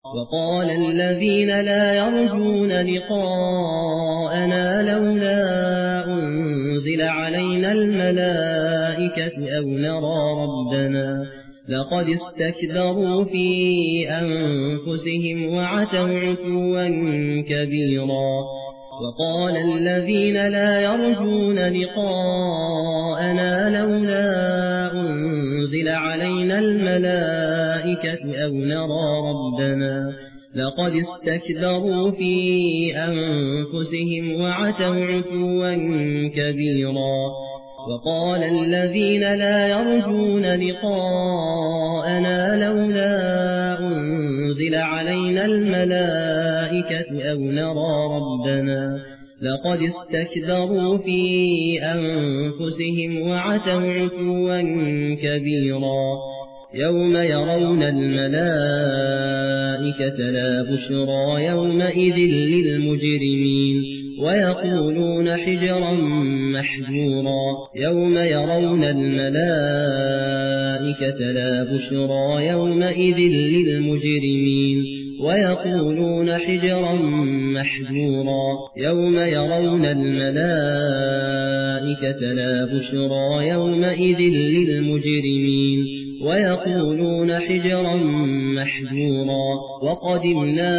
وقال الذين لا يرجون لقاءنا لولا أنزل علينا الملائكة أو نرى ربنا لقد استكبروا في أنفسهم وعتوا عتوا كبيرا. وقال الذين لا يرجون لقاءنا لولا أنزل علينا الملائكة أو نرى ربنا لقد استكبروا في أنفسهم وعتوا عتوا كبيرا. وقال الذين لا يرجون لقاءنا لولا أنزل علينا الملائكة أو نرى ربنا لقد استكبروا في أنفسهم وعتوا عتوا كبيرا. يوم يرون الملائكة لا بشرى يومئذ للمجرمين ويقولون حجرا محجورا. يوم يرون الملائكة لا بشرى يومئذ للمجرمين ويقولون حجرا محجورا. يوم يرون الملائكة لا بشرى يومئذ للمجرمين ويقولون حجرا محجورا. وقدمنا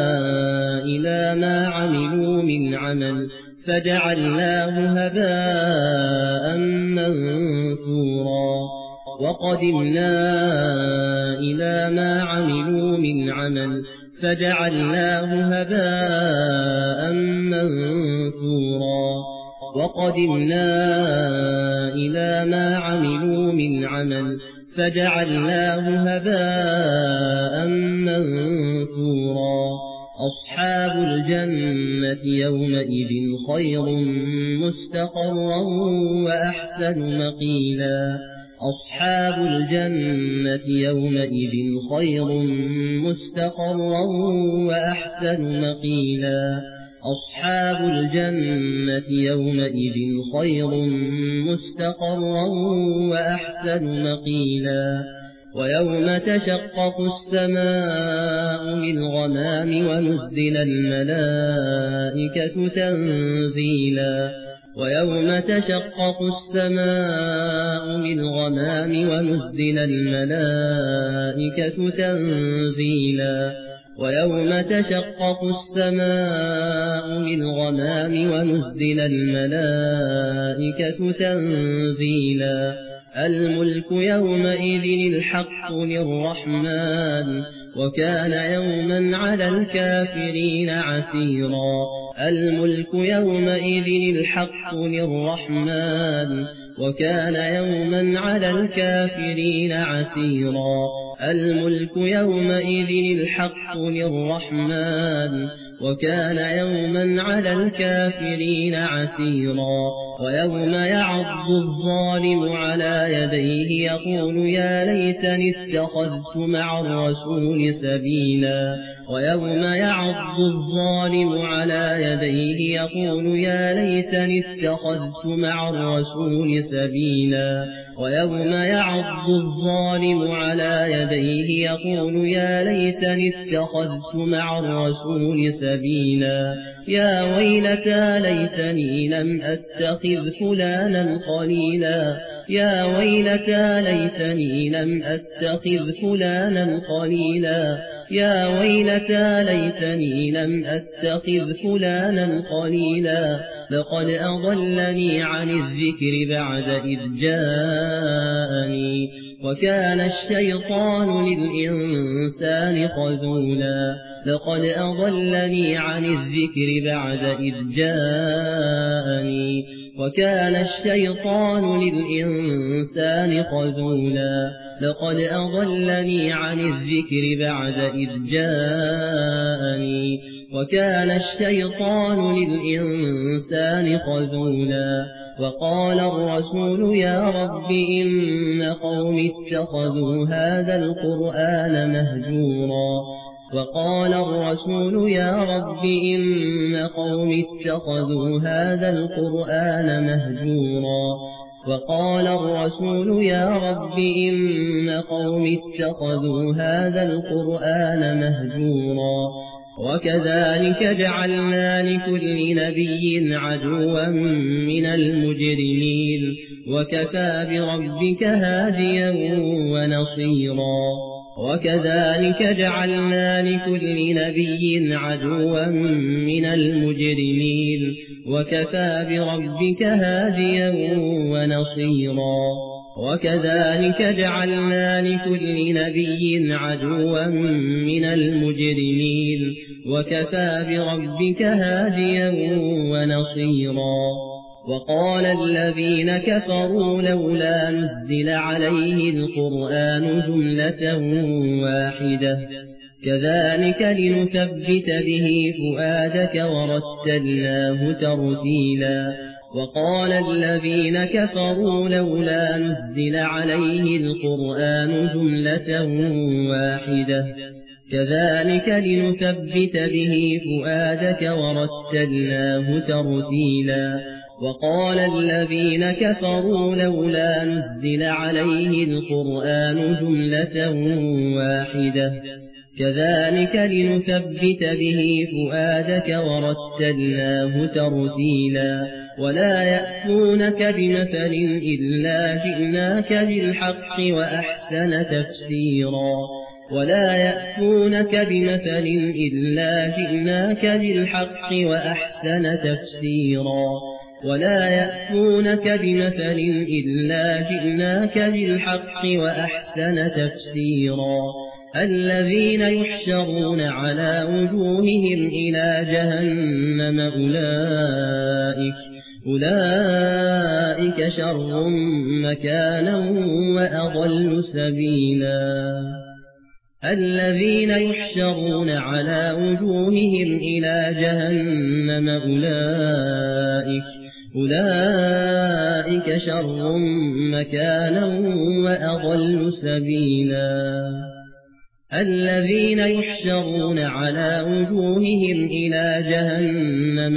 إلى ما عملوا من عمل فجعلناه هباء منثورا. وقدمنا إلى ما عملوا من عمل فجعلناه هباء منثورا. وقدمنا إلى ما عملوا من عمل فجعلناه هباء منثورا. أصحاب الجنة يومئذ خير مستقرا وأحسن مقيلا. أصحاب الجنة يومئذ خير مستقرا وأحسن مقيلا. أصحاب الجنة يومئذ خير مستقرا وأحسن مقيلا. ويوم تشقق السماء بالغمام ونزل الملائكة تنزيلا. ويوم تشقق السماء بالغمام ونزل الملائكة تنزيلا. ويوم تشقق السماء بالغمام ونزل الملائكة تنزيلا. الملك يومئذ الحق للرحمن وكان يوما على الكافرين عسيرا. الملك يومئذ الحق للرحمن وكان يوما على الكافرين عسيرا. الملك يومئذ الحق للرحمن وكان يوما على الكافرين عسيرا. ويوم يعض الظالم على يديه يقول يا ليتني اتخذت مع الرسول سبيلا. ويوم يعض الظالم على يديه يقول يا ليتني اتخذت مع الرسول سبيلا. ويوم يعض الظالم على يديه يقول يا ليتني اتخذت مع الرسول سبيلا. يا ويلتى ليتني لم أتخذ فلانا خليلا. يا ويلتى ليتني لم أتخذ فلانا خليلا. يا ويلتى ليتني لم أتخذ فلانا خليلا. لقد أضلني عن الذكر بعد إذ جاءني وكان الشيطان للإنسان خذولا. لقد أضلني عن الذكر بعد إذ جاءني وكان الشيطان للإنسان خذولا. لقد أضلني عن الذكر بعد إذ جاءني وكان الشيطان للإنسان خذولا. وقال الرسول يا رب إن قوم اتخذوا هذا القرآن مهجورا. وقال الرسول يا رب إن قوم اتخذوا هذا القرآن مهجورا. وقال الرسول يا رب إن قوم اتخذوا هذا القرآن مهجورا وكذلك جعلنا لكل نبي عدوا من المجرمين وكفى بربك هاديا ونصيرا وكذلك جعلنا لكل نبي عدوا من المجرمين وكفى بربك هاديا ونصيرا وكذلك جعلنا لكل نبي عدوا من المجرمين وكفى بربك هاديا ونصيرا وقال الذين كفروا لولا نزل عليه القرآن جملة واحدة كذلك لنثبت به فؤادك ورتلناه ترتيلا وقال الذين كفروا لولا نزل عليه القرآن جملة واحدة كذلك لنثبت به فؤادك ورتلناه ترتيلا وقال الذين كفروا لولا نزل عليه القرآن جملة واحدة كذلك لنثبت به فؤادك ورتلناه ترتيلا ولا يأتونك بمثل إلا جئناك بالحق وأحسن تفسيرا ولا يأتونك بمثل إلا جئناك بالحق وأحسن تفسيرا ولا يأتونك بمثل إلا جئناك بالحق وأحسن تفسيرا الذين يحشرون على وجوههم إلى جهنم أولئك شر مكانا وأضل سبيلا الذين يحشرون على وجوههم إلى جهنم أولئك شر مكانا وأضل سبيلا الذين يحشرون على وجوههم إلى جهنم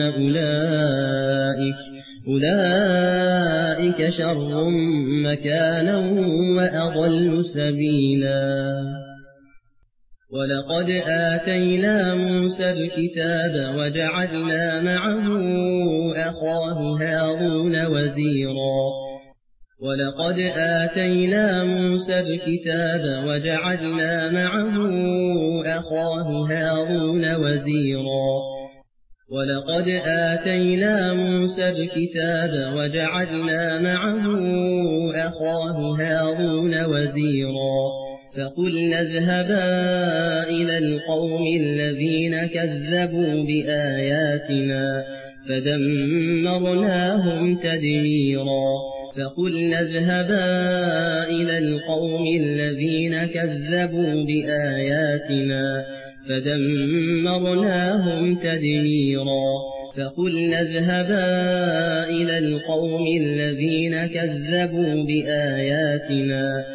أولئك شر مكانا وأضل سبيلا ولقد آتينا موسى الكتاب وجعلنا معه أخاه هارون وزيرا ولقد آتينا موسى الكتاب وجعلنا معه أخاه هارون وزيرا ولقد آتينا موسى الكتاب وجعلنا معه أخاه هارون وزيرا فقلنا اذهبا إلى القوم الذين كذبوا بآياتنا فدمرناهم تدميرا فقلنا اذهبا إلى القوم الذين كذبوا بآياتنا فدمرناهم تدميرا فقلنا اذهبا إلى القوم الذين كذبوا بآياتنا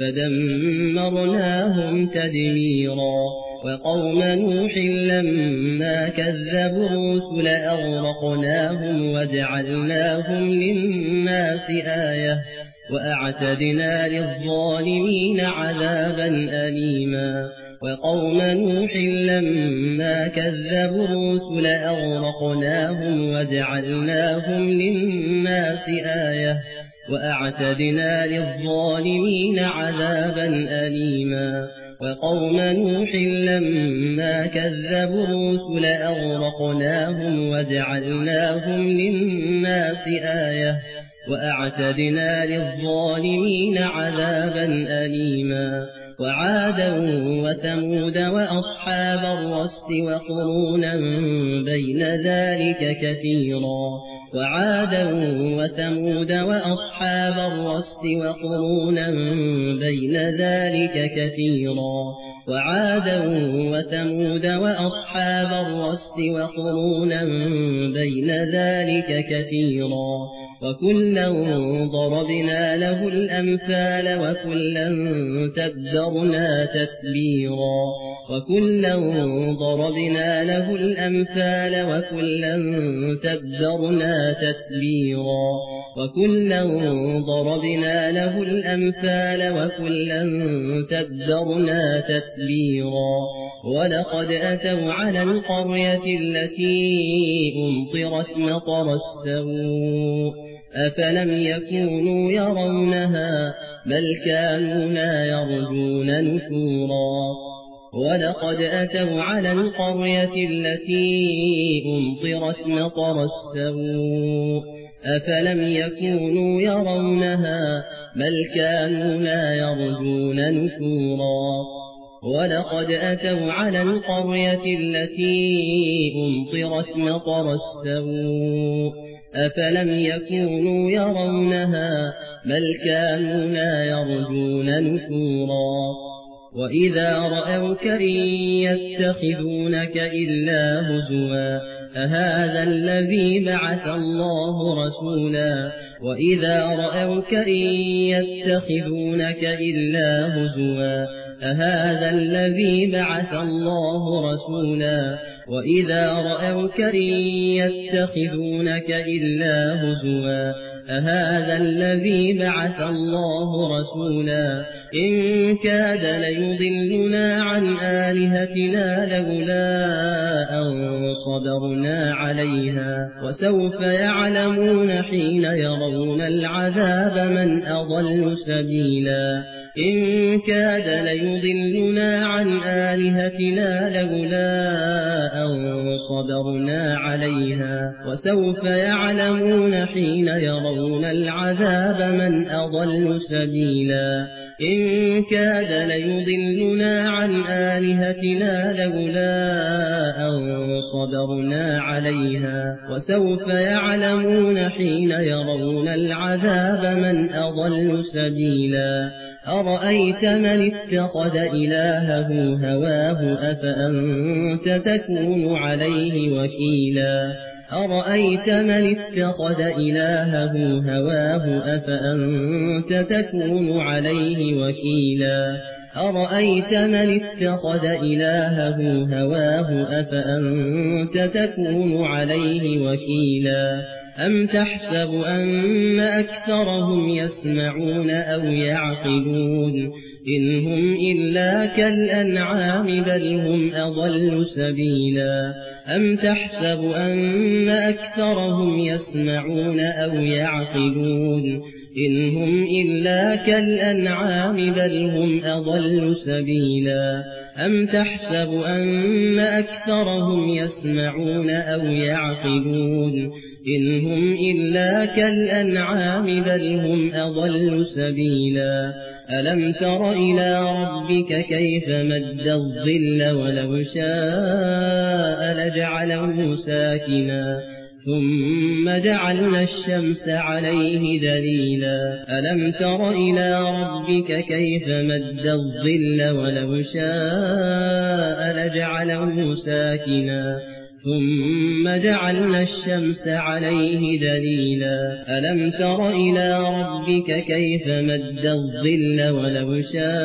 فدمرناهم تدميرا وقوم نوح لما كذبوا الرسل أغرقناهم وجعلناهم للناس آية وأعتدنا للظالمين عذابا أليما وقوم نوح لما كذبوا الرسل أغرقناهم وجعلناهم للناس آية وأعتدنا للظالمين عذابا أليما وقوم نوح لما كذبوا الرسل أغرقناهم وجعلناهم للناس آية وأعتدنا للظالمين عذابا أليما وعادا وثمود وأصحاب الرس وقرونا بين ذلك كثيرا وعادا وثمود وأصحاب الرس وقرونا بين ذلك كثيرا وعادا وثمود وأصحاب الرس وقرونا بين ذلك كثيرا وكلا ضربنا له الأمثال وكلا تبرنا تتبيرا وكلا ضربنا له الأمثال وكلا تبرنا تتبيرا وكلا ضربنا له الأمثال وكلا تبرنا تتبيرا ولقد أتوا على القرية التي أمطرت مطر السوء أفلم يكونوا يرونها بل كانوا لا يرجون نشورا ولقد أتوا على القرية التي أمطرت مطر السوء أفلم يكونوا يرونها بل كانوا لا يرجون نشورا ولقد أتوا على القرية التي أمطرت مطر السوء أفلم يكونوا يرونها بل كانوا لا يرجون نشورا وإذا رأوك إن يتخذونك إلا هزوا أهذا الذي بعث الله رسولا وإذا رأوك إن يتخذونك إلا هزوا أهذا الذي بعث الله رسولا وإذا رأوك إن يتخذونك إلا هزوا أهذا الذي بعث الله رسولا إن كاد ليضلنا عن آلهتنا لولا أن صبرنا عليها وسوف يعلمون حين يرون العذاب من أضل سبيلا إن كاد ليضلنا عن آلهتنا لولا أن صبرنا عليها وسوف يعلمون حين يرون العذاب من أضل سبيلا إن كاد ليضلنا عن آلهتنا لولا أن صبرنا عليها وسوف يعلمون حين يرون العذاب من أضل سبيلا أرأيت من اتخذ إلهه هواه أفأنت تكون عليه وكيلا أرأيت من اتخذ إلهه هواه أفأنت تكون عليه وكيلا أرأيت من اتخذ إلهه هواه أفأنت تكون عليه وكيلا أم تحسب أن أكثرهم يسمعون أو يعقلون إن هم إلا كالأنعام بل هم أضل سبيلا أم تحسب أن أكثرهم يسمعون أو يعقلون إن هم إلا كالأنعام بل هم أضل سبيلا أم تحسب أن أكثرهم يسمعون أو يعقلون إن هم إلا كالأنعام بل هم أضل سبيلا ألم تر إلى ربك كيف مد الظل ولو شاء لجعله ساكنا ثم جعلنا الشمس عليه دليلا ألم تر إلى ربك كيف مد الظل ولو شاء لجعله ساكنا ثم جعلنا الشمس عليه دليلا ألم تر إلى ربك كيف مد الظل ولو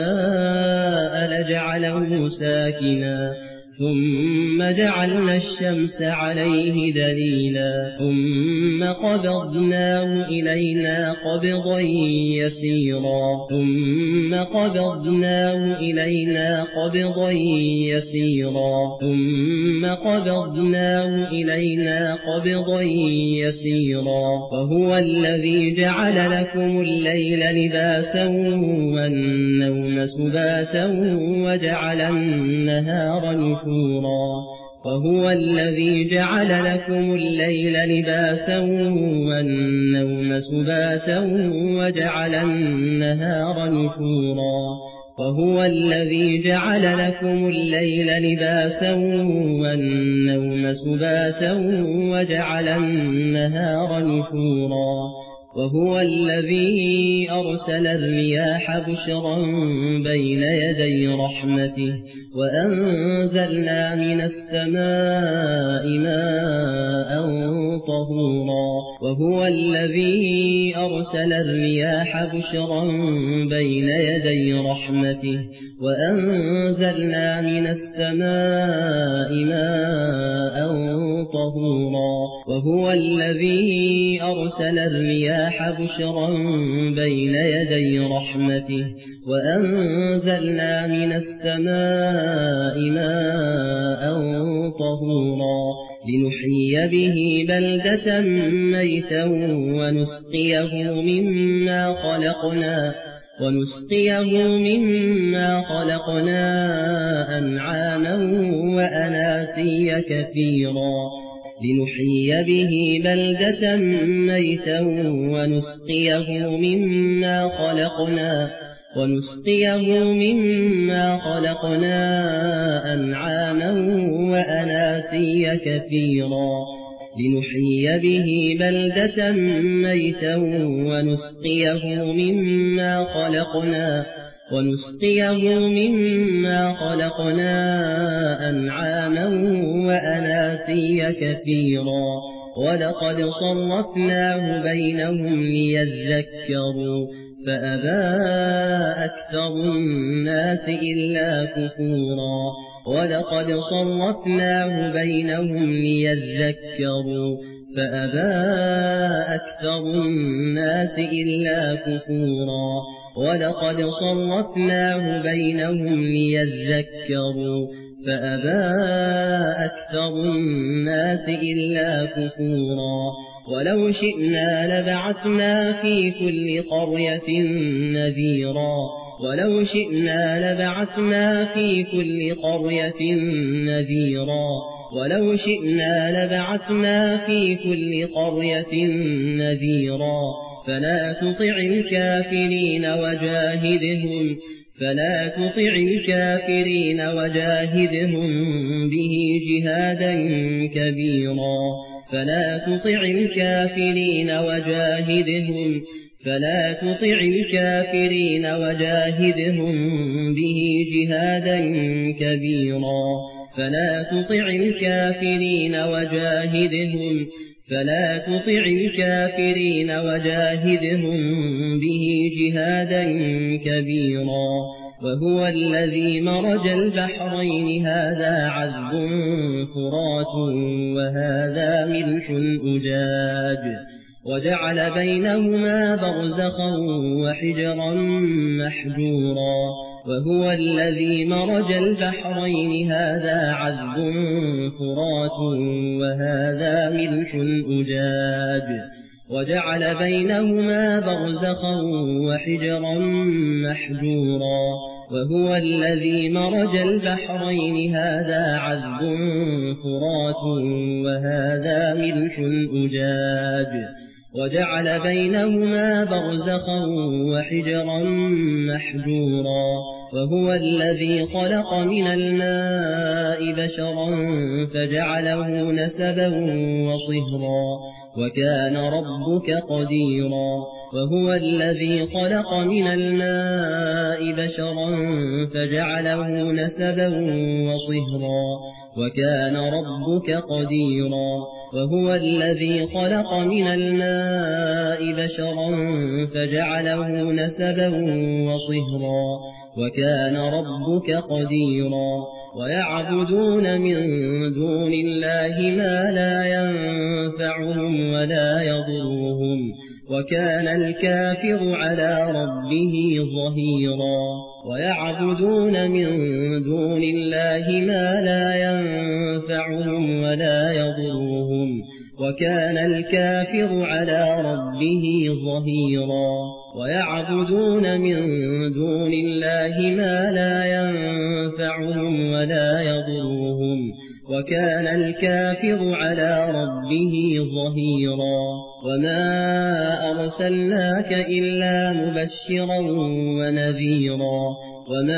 شاء لجعله ساكنا ثم جعلنا الشمس عليه دليلا ثم قبضناه إلينا قبضا يسيرا ثم قبضناه إلينا قبضا يسيرا ثم قبضناه إلينا قبضا يسيرا وهو الذي جعل لكم الليل لباسا والنوم سباتا وجعل النهار نشورا وهو الذي جعل لكم الليل لباسا والنوم سباتا وجعل النهار نشورا وهو الذي جعل لكم الليل لباسا والنوم سباتا وجعل النهار نشورا وهو الذي أرسل الرياح بشرا بين يدي رحمته وأنزلنا من السماء ماء طهورا وهو الذي أرسل الرياح بشرا بين يدي رحمته وأنزلنا من السماء ماء طهورا وهو الذي أرسل الرياح بشرا بين يدي رحمته وأنزلنا من السماء ماء طهورا لنحيي به بلدة ميتا ونسقيه مما خلقنا أنعاما وأناسيا كثيرا لنحيي به بلدة ميتا ونسقيه مما خلقنا أنعاما وأناسيا كثيرا لنحيي به بلدة ميتا ونسقيه مما خلقنا أنعاما وأناسيا كثيرا ولقد صرفناه بينهم ليذكروا فأبى أكثر الناس إلا كفورا ولقد صرفناه بينهم ليذكروا فأبى أكثر الناس إلا كفورا ولقد صرفناه بينهم ليذكروا فأبى أكثر الناس إلا كفورا ولو شئنا لبعثنا في كل قرية نذيرا ولو شئنا لبعثنا في كل قرية نذيرا فلا تطع الكافرين وجاهدهم به جهادا كبيرا فلا تطع الكافرين وجاهدهم به جهادا كبيرا فلا تطع الكافرين وجاهدهم به جهادا كبيرا وهو الذي مرج البحرين هذا عذب فرات وهذا ملح أجاج وجعل بينهما برزخا وحجرا محجورا وهو الذي مرج البحرين هذا عذب فرات وهذا ملح أجاج وجعل بينهما برزخا وحجرا محجورا وهو الذي مرج البحرين هذا عذب فرات وهذا ملح أجاج وجعل بينهما برزخا وحجرا محجورا وهو الذي خلق من الماء بشرا فجعله نسبا وصهرا وكان ربك قديرا وهو الذي خلق من الماء بشرا فجعله نسبا وصهرا وكان ربك قديرا وهو الذي خلق من الماء بشرا فجعله نسبا وصهرا وكان ربك قديرا ويعبدون من دون الله ما لا ينفعهم ولا يضرهم وكان الكافر على ربه ظهيرا ويعبدون من دون الله ما لا ينفعهم ولا يضرهم وكان الكافر على ربه ظهيرا ويعبدون من دون الله ما لا ينفعهم ولا يضرهم وكان الكافر على ربه ظهيرا وما أرسلناك إلا مبشرا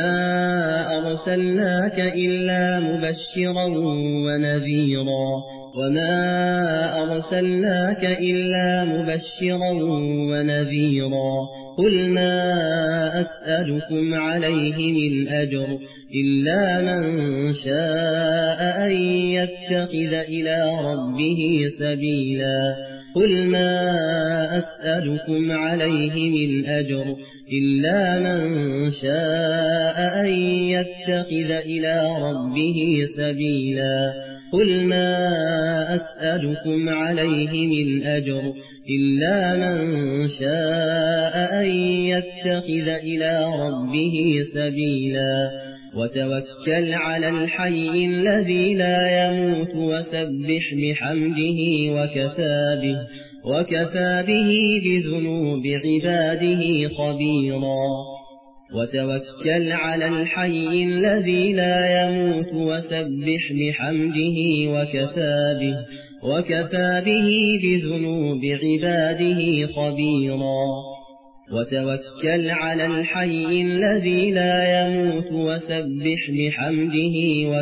ونذيرا وما أرسلناك إلا مبشرا ونذيرا قل ما أسألكم عليه من أجر إلا من شاء أن يتخذ إلى ربه سبيلا قل ما أسألكم عليه من أجر إلا من شاء أن يتخذ إلى ربه سبيلا قل ما أسألكم عليه من أجر إلا من شاء أن يتخذ إلى ربه سبيلا وتوكل على الحي الذي لا يموت وسبح بحمده وكفى به بذنوب عباده خبيرا وتوكل على الحي الذي لا يموت وسبح بحمده وكفى به بذنوب عباده خبيرا وتوكل على الحي الذي لا يموت وسبح بحمده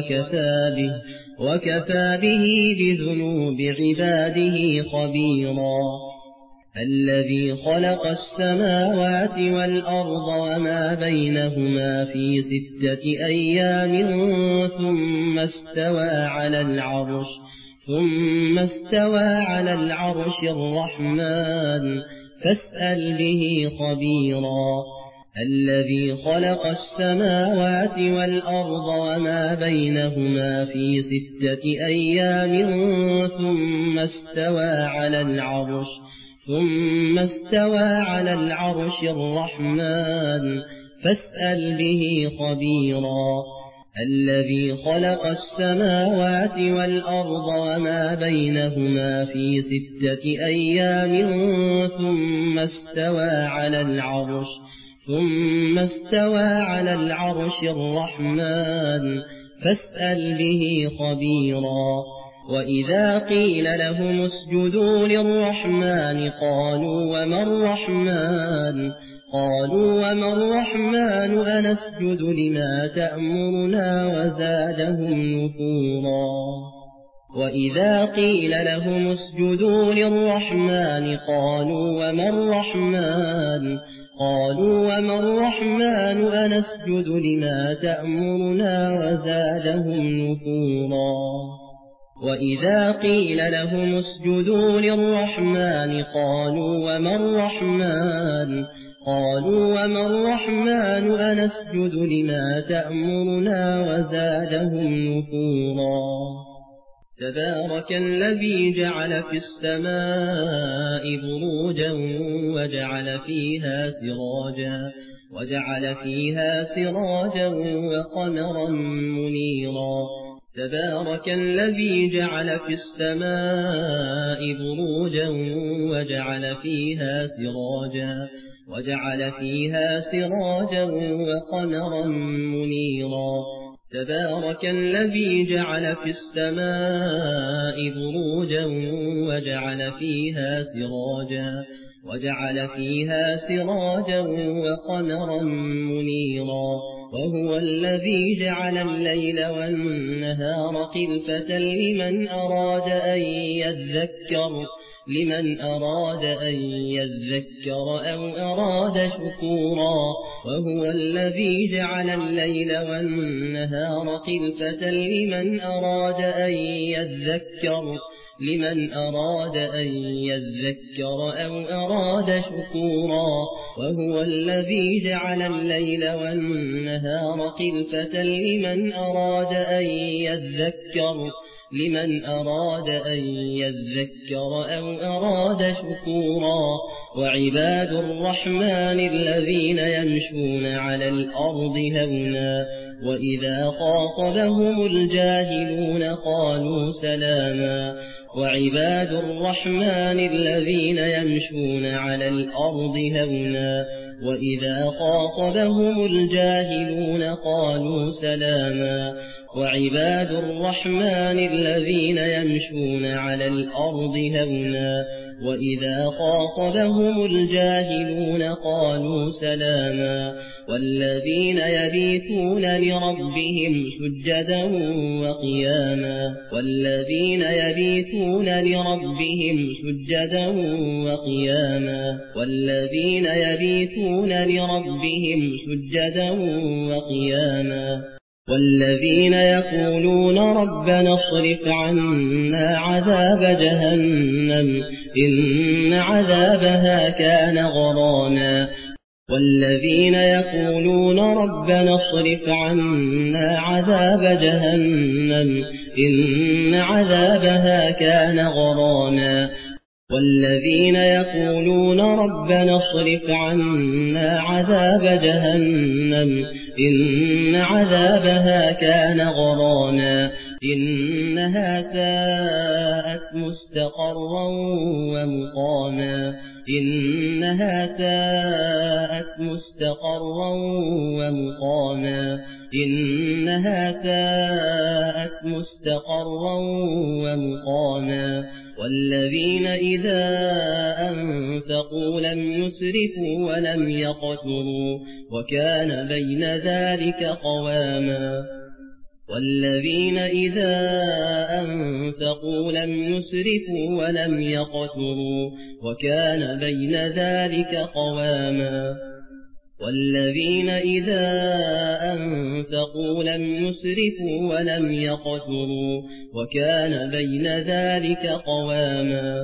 وكفى به بذنوب عباده خبيرا الذي خلق السماوات والأرض وما بينهما في 6 أيام ثم استوى على العرش الرحمن فاسأل به خبيرا الذي خلق السماوات والأرض وما بينهما في 6 أيام ثم استوى على العرش الرحمن فاسأل به خبيرا الذي خلق السماوات والأرض وما بينهما في 6 أيام ثم استوى على العرش الرحمن فاسأل به خبيرا وإذا قيل لهم اسجدوا للرحمن قالوا وما الرحمن أنسجد لما تأمرنا وزادهم نفورا وإذا قيل لهم اسجدوا للرحمن قالوا وما الرحمن أنسجد لما تأمرنا وزادهم نفورا وإذا قيل لهم اسجدوا للرحمن قالوا وما الرحمن أنسجد لما تأمرنا وزادهم نفورا تبارك الذي جعل في السماء بروجا وجعل فيها سراجا وقمرا منيرا تبارك الذي جعل في السماء بروجا وجعل فيها سراجا وقمرا منيرا تبارك الذي جعل في السماء بروجا وجعل فيها سراجا وقمرا منيرا وهو الذي جعل الليل والنهار خلفة لمن أراد أن يذكر أو أراد شكورا وهو الذي جعل الليل والنهار خلفة لمن أراد أن يذكر أو أراد شكورا وهو الذي جعل الليل والنهار خلفة لمن أراد أن يذكر أو أراد شكورا وعباد الرحمن الذين يمشون على الأرض هونا وإذا خاطبهم الجاهلون قالوا سلاما وعباد الرحمن الذين يمشون على الأرض هونا وإذا خاطبهم الجاهلون قالوا سلاما وعباد الرحمن الذين يمشون على الأرض هونا وإذا خاطبهم الجاهلون قالوا سلاما والذين يبيتون لربهم سجدا وقياما والذين يبيتون لربهم سجدا وقياما والذين يبيتون لربهم سجدا وقياما والذين يقولون ربنا اصرف عنا عذاب جهنم إن عذابها كان غراما والذين يقولون ربنا اصرف عنا عذاب جهنم إن عذابها كان غراما والذين يقولون ربنا اصرف عنا عذاب جهنم إن عذابها كان غراما إنها ساءت مستقرا ومقاما إنها ساءت مستقرا ومقاما إنها ساءت مستقرا ومقاما والذين إذا أنفقوا لم يسرفوا ولم يقتروا وكان بين ذلك قواما والذين إذا أنفقوا لم يسرفوا ولم يقتروا وكان بين ذلك قواما والذين إذا أنفقوا لم يسرفوا ولم يقتروا وكان بين ذلك قواما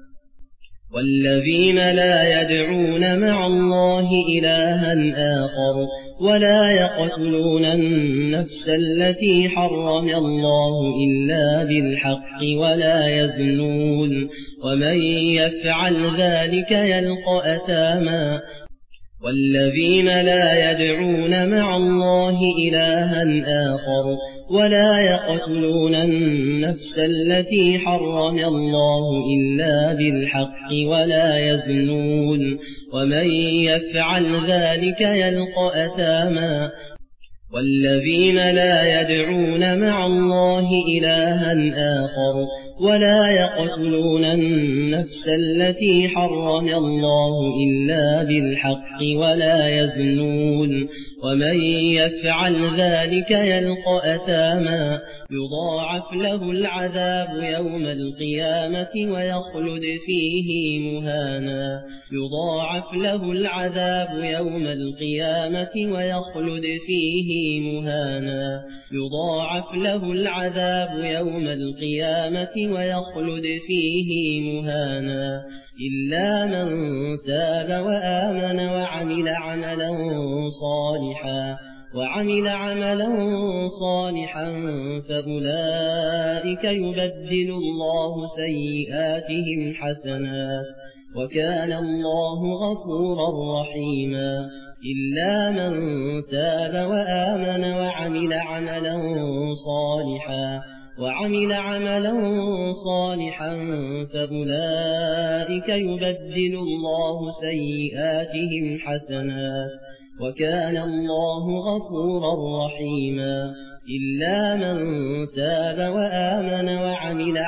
والذين لا يدعون مع الله إلها آخر ولا يقتلون النفس التي حرم الله إلا بالحق ولا يزنون ومن يفعل ذلك يلقى أثاما والذين لا يدعون مع الله إلها آخر ولا يقتلون النفس التي حرم الله إلا بالحق ولا يزنون ومن يفعل ذلك يلقى أثاما والذين لا يدعون مع الله إلها آخر ولا يقتلون النفس التي حرم الله إلا بالحق ولا يزنون ومن يفعل ذلك يلقى أثاما يضاعف له العذاب يوم القيامة ويخلد فيه مهانا يضاعف له العذاب يوم القيامة ويخلد فيه مهانا يضاعف له العذاب يوم القيامة ويخلد فيه مهانا إلا من تاب وآمن وعمل عملا صالحا فأولئك يبدل الله سيئاتهم حسنات وكان الله غفورا رحيما إلا من تاب وآمن وعمل عملا صالحا فأولئك يبدل الله سيئاتهم حسنات وكان الله غفورا رحيما إلا من تاب وآمن وعمل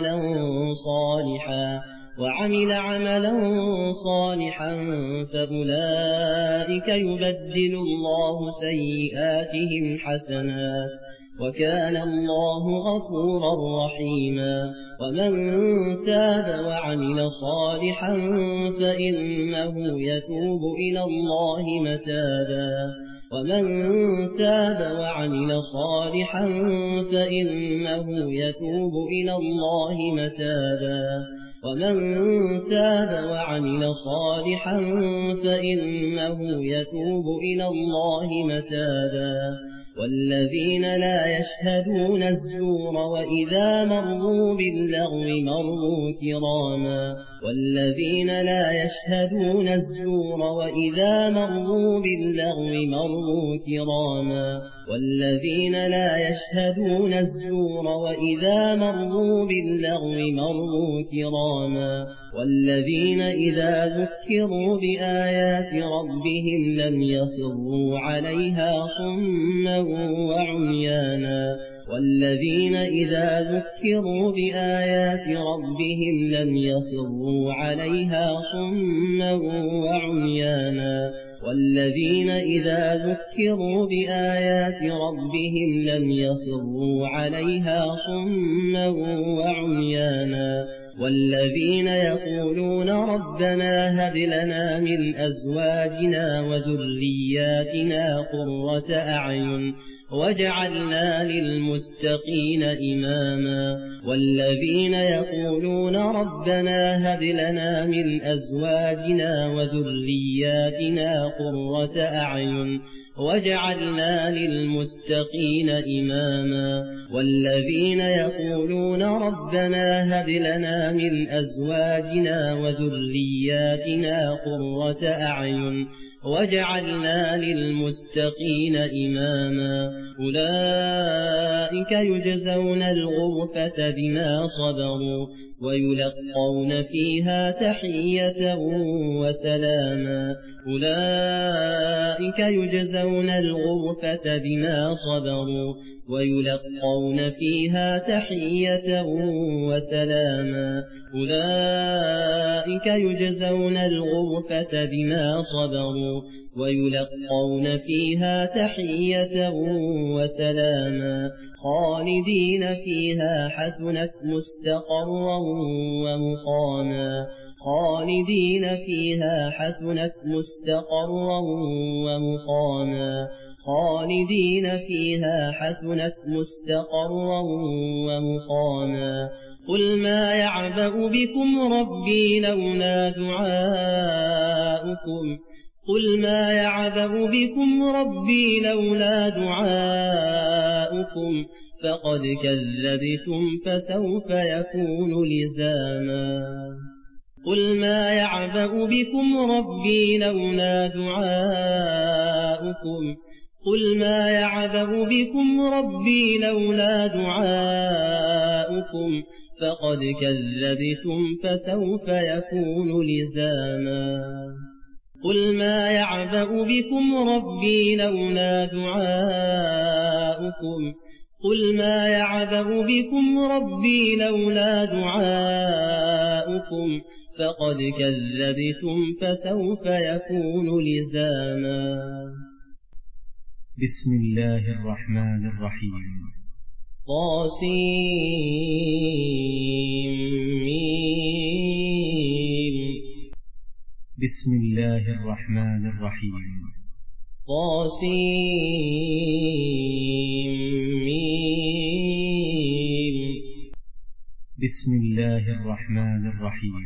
عملا صالحا فأولئك يبدل الله سيئاتهم حسنات وكان الله غفورا رحيما ومن تاب وعمل صالحا فإنه يتوب إلى الله متابا والذين لا يشهدون الزور وإذا مروا باللغو مروا كراما والذين لا يشهدون الزور وإذا مروا باللغو مروا كراما والذين إذا ذكروا بآيات ربهم لم يخروا عليها صما وعميانا والذين إذا ذكروا بآيات ربهم لم يخروا عليها صما وعميانا والذين إذا ذكروا بآيات ربهم لم يخروا عليها صما وعميانا والذين يقولون ربنا هب لنا من أزواجنا وذرياتنا قرة أعين واجعلنا للمتقين إماما والذين يقولون ربنا هب لنا من أزواجنا وذرياتنا قرة أعين واجعلنا للمتقين إماما والذين يقولون ربنا هب لنا من أزواجنا وذرياتنا قرة أعين واجعلنا للمتقين إماما أولئك يجزون الغرفة بما صبروا ويلقون فيها تحية وسلاما أولئك يجزون الغرفة بما صبروا ويلقون فيها تحية وسلاما أولئك يجزون الغرفة بما صبروا ويلقون فيها تحية وسلاما خالدين فيها حسنت مستقرا ومقاما خالدين فيها حسنت مستقرا ومقاما خالدين فيها حسنت مستقرا ومقاما قل ما يعبأ بكم ربي لولا دعاؤكم قل ما يعبأ بكم ربي لولا دعاؤكم فقد كذبتم فسوف يكون لزاما قل ما يعبأ بكم ربي لولا دعاؤكم قل ما يعبأ بكم ربي لولا دعاؤكم فقد كذبتم فسوف يكون لزاما قل ما يعبأ بكم ربي لولا دعاؤكم قل ما يعبأ بكم ربي لولا دعاؤكم فقد كذبتم فسوف يكون لزاما بسم الله الرحمن الرحيم طاسيم بسم الله الرحمن الرحيم طاسيم بسم الله الرحمن الرحيم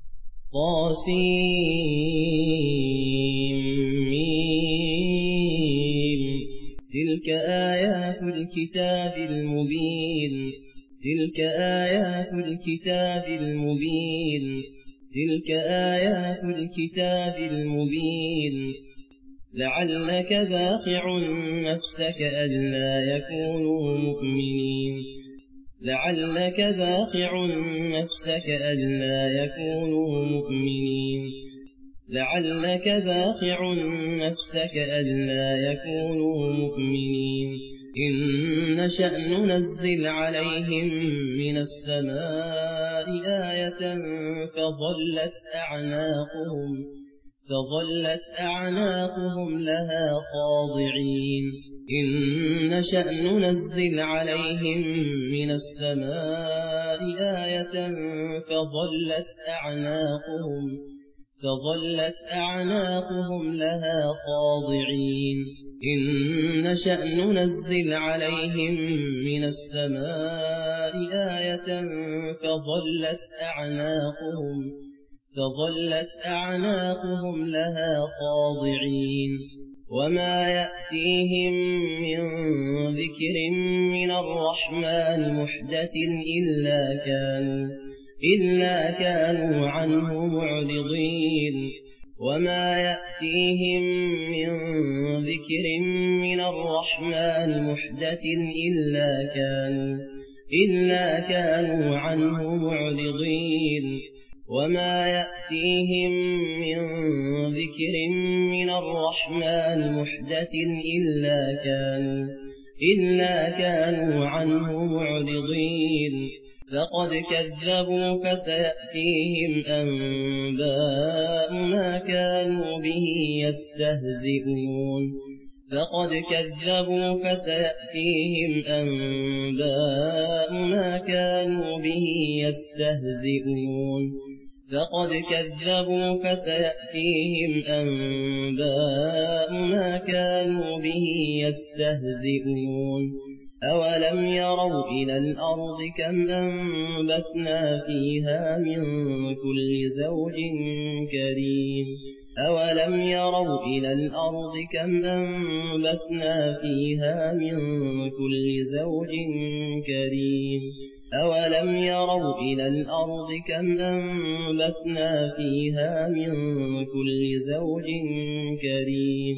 طاسيم تلك آيات الكتاب المبين تلك آيات الكتاب المبين تلك آيات الكتاب المبين لعلك باقع نفسك ألا يكونوا مؤمنين لعلك باقع نفسك ألا يكونوا مؤمنين لعلك باقع نفسك ألا يكونوا مؤمنين إن نشأ ننزل عليهم من السماء آية فظلت أعناقهم لها خاضعين إن نشأ ننزل عليهم من السماء آية فظلت أعناقهم لها خاضعين إن نشأ ننزل عليهم من السماء آية فظلت أعناقهم لها خاضعين وما يأتيهم من ذكر من الرحمن محدث إلا كانوا عنه معرضين وما يأتيهم من ذكر من الرحمن محدث إلا كانوا عنه معرضين وما يأتيهم من ذكر من الرحمن محدث إلا كانوا عنه معرضين فقد كذبوا فسيأتيهم أنباء ما كانوا به يستهزئون فقد كذبوا فسيأتيهم أنباء ما كانوا به يستهزئون فقد كذبوا فسيأتيهم أنباء ما كانوا به يستهزئون أولم يروا إلى الأرض كم أنبتنا فيها من كل زوج كريم أولم يروا إلى الأرض كم أنبتنا فيها من كل زوج كريم أولم يروا إلى الأرض كم أنبتنا فيها من كل زوج كريم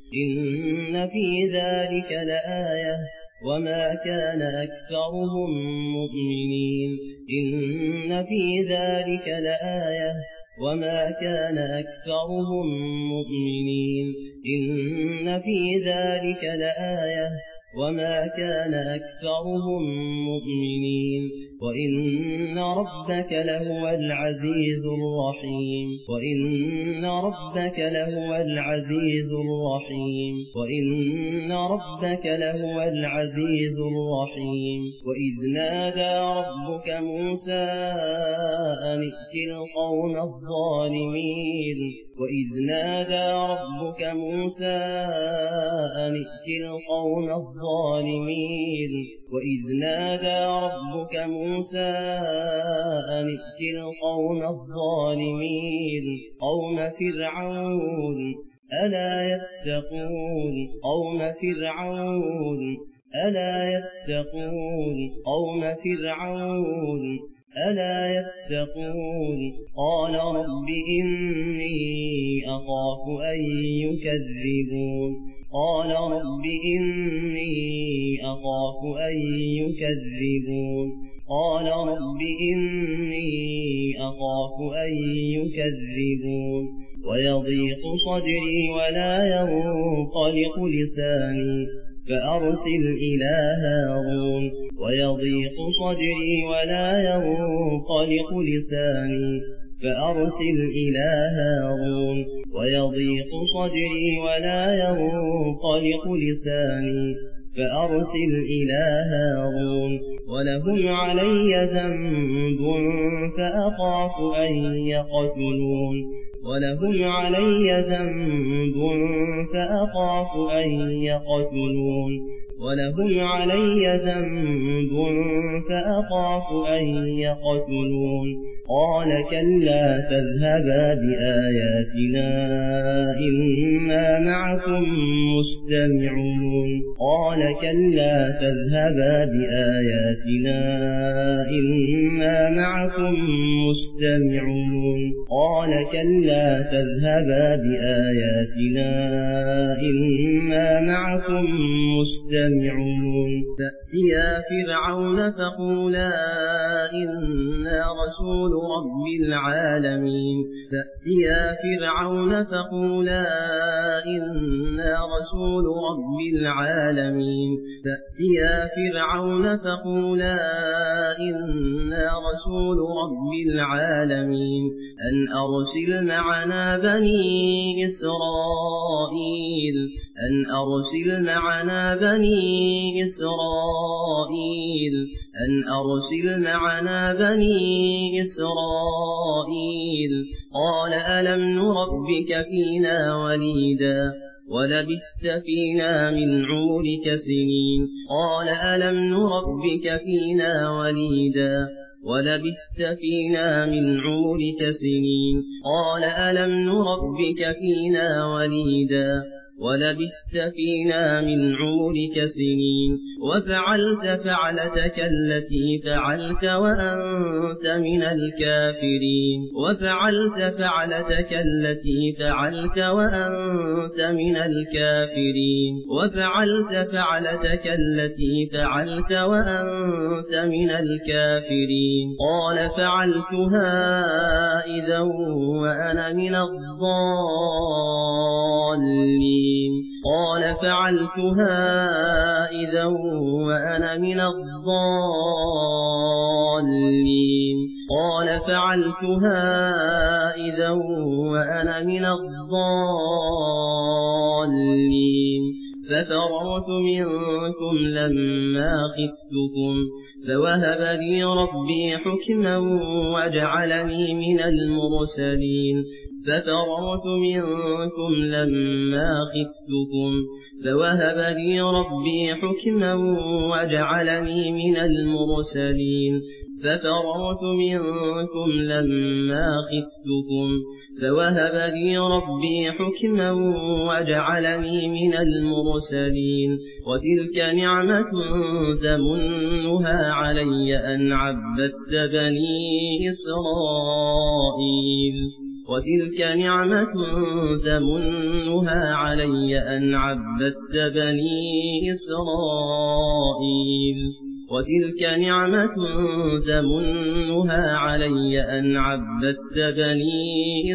إن في ذلك لآية وما كان أكثرهم مؤمنين إن في ذلك لآية وما كان أكثرهم مؤمنين إن في ذلك لآية وما كان أكثرهم مؤمنين وإن ربك لهو العزيز الرحيم وإن ربك لهو العزيز الرحيم وإن ربك لهو العزيز الرحيم وإذ نادى ربك موسى أن ائت القوم الظالمين وإذ نادى ربك موسى أن ائت القوم الظالمين وإذ نادى ربك موسى أن ائت القوم الظالمين قوم فرعون ألا يتقون قوم فرعون ألا يتقون قوم فرعون ألا يتقون قال رب إني أخاف أن يكذبون قال رب إني أخاف أن يكذبون قال رب إني أخاف أن يكذبون ويضيق صدري ولا ينطلق لساني فأرسل إلى هارون ويضيق صدري ولا ينطلق لساني فأرسل إلى هارون ويضيق صدري ولا ينطلق لساني فأرسل إلى هارون ولهم علي ذنب فأخاف أن يقتلون ولهم علي ذنب فأخاف أن يقتلون ولهم علي ذنب فأخاف أن يقتلون قال كلا فاذهبا بآياتنا إنا معكم مستمعون قال كلا فاذهبا بآياتنا إنا معكم مستمعون قال كلا فاذهبا بآياتنا إنا معكم مستمعون تأتيا فرعون فقولا إنا رسول رب العالمين تأتيا فرعون فقولا إنا رسول رب العالمين تأتيا فرعون فقولا إنا رسول رب العالمين أن أرسل معنا بني إسرائيل أن أرسل معنا بني إسرائيل أن أرسل معنا بني إسرائيل قال ألم نربك فينا وليدا ولبثت فينا من عمرك سنين قال ألم نربك فينا وليدا ولبثت فينا من عمرك سنين قال ألم نربك فينا وليدا ولبثت فينا من عمرك سنين وفعلت فعلتك التي فعلت وأنت من الكافرين وفعلت فعلتك التي فعلت وأنت من الكافرين وفعلت فعلتك التي فعلت وأنت من الكافرين قال فعلتها إذا وأنا من الضالين قال فعلتها إذا وأنا من الضالين قال فعلتها إذا وأنا من الضالين ففررت منكم لما خفتكم فوهب لي ربي حكما وجعلني من المرسلين ففررت منكم لما خفتكم فوهب لي ربي حكما وجعلني من المرسلين ففررت منكم لما خفتكم فوهب لي ربي حكما وجعلني من المرسلين وتلك نعمة تمنها علي أن عبدت بني إسرائيل وتلك نعمة تمنها علي أن عبدت بني إسرائيل وتلك نعمة تمنها علي أن عبدت بني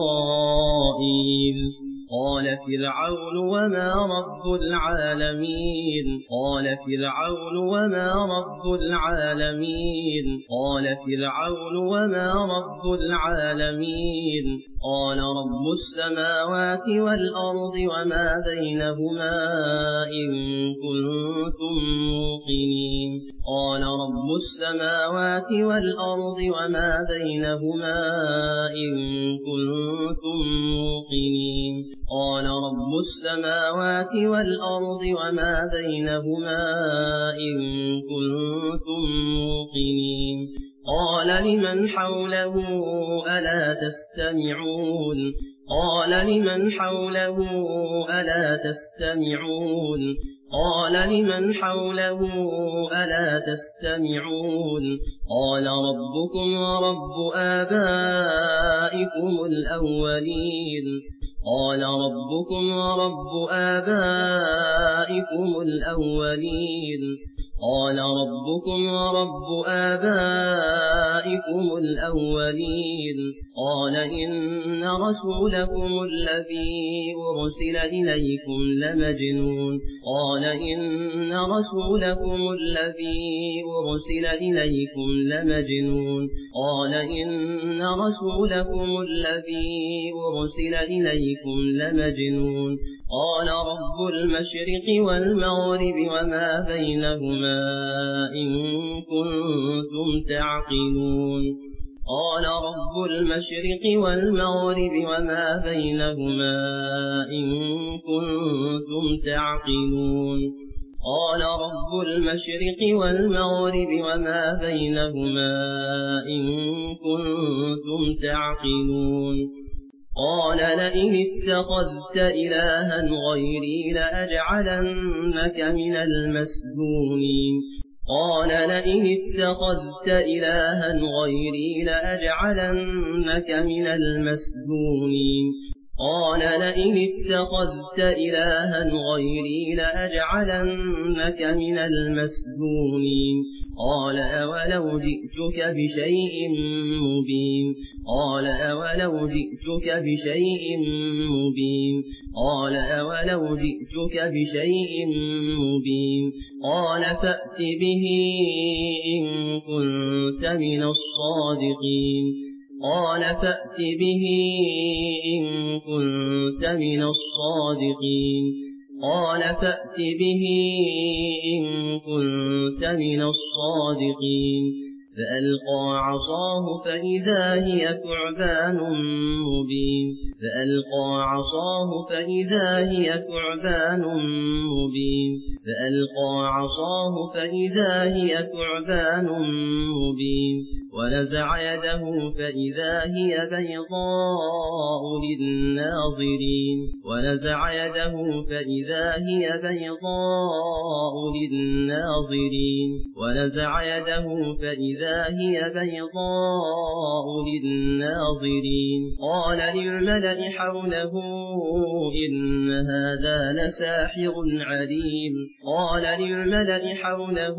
إسرائيل قال فرعون وما رب العالمين قال فرعون وما رب العالمين قال فرعون وما رب العالمين قال رب السماوات والأرض وما بينهما إن كنتم موقنين قال رب السماوات والأرض وما بينهما إن كنتم موقنين قال رب السماوات والأرض وما بينهما إن كنتم موقنين قال لمن حوله ألا تستمعون قال لمن حوله ألا تستمعون قال لمن حوله ألا تستمعون قال ربكم ورب آبائكم الأولين قال ربكم ورب آبائكم الأولين قال ربكم ورب آبائكم الأولين قال إن رسولكم الذي أرسل إليكم لمجنون قال إن رسولكم الذي أرسل إليكم لمجنون قال إن رسولكم الذي أرسل إليكم لمجنون قال رب المشرق والمغرب وما بينهما إن كنتم تعقلون قال رب المشرق والمغرب وما بينهما إن كنتم تعقلون قال رب المشرق والمغرب وما بينهما إن كنتم تعقلون قال لئن اتخذت إلها غيري لأجعلنك من المسجونين قال لئن اتخذت إلها غيري لأجعلنك من المسجونين قال لئن اتخذت إلها غيري لأجعلنك من المسجونين قال أولو جئتك بشيء مبين قال أولو جئتك بشيء مبين قال أولو جئتك بشيء مبين قال فأت به إن كنت من الصادقين قال فأت به إن كنت من الصادقين قال فأت به إن كنت من الصادقين فألقى عصاه فإذا هي ثعبان مبين فألقى عصاه فإذا هي ثعبان مبين فألقى عصاه فإذا هي ثعبان مبين ونزع يده فإذا هي بيضاء للناظرين ونزع يده فإذا هي بيضاء للناظرين ونزع يده فإذا هي بيضاء للناظرين قال للملأ حوله إن هذا لساحر عليم قال للملأ حوله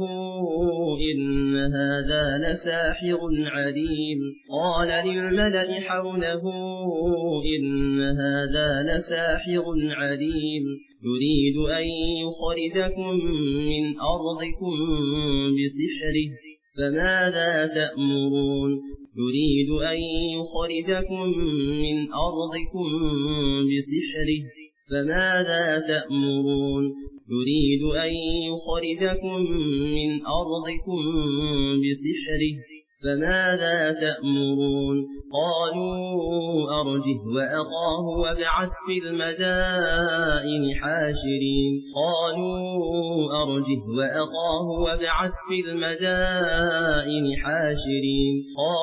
إن هذا لساحر عليم قال للملأ حوله إن هذا لساحر عليم يريد أن يخرجكم من أرضكم بسحره فماذا تأمرون يريد أن يخرجكم من أرضكم بسحره فماذا تأمرون يريد أن يخرجكم من أرضكم بسحره فماذا تأمرون قالوا أرجه وأخاه وابعث في المدائن حاشرين قالوا أرجه وأخاه وابعث في المدائن حاشرين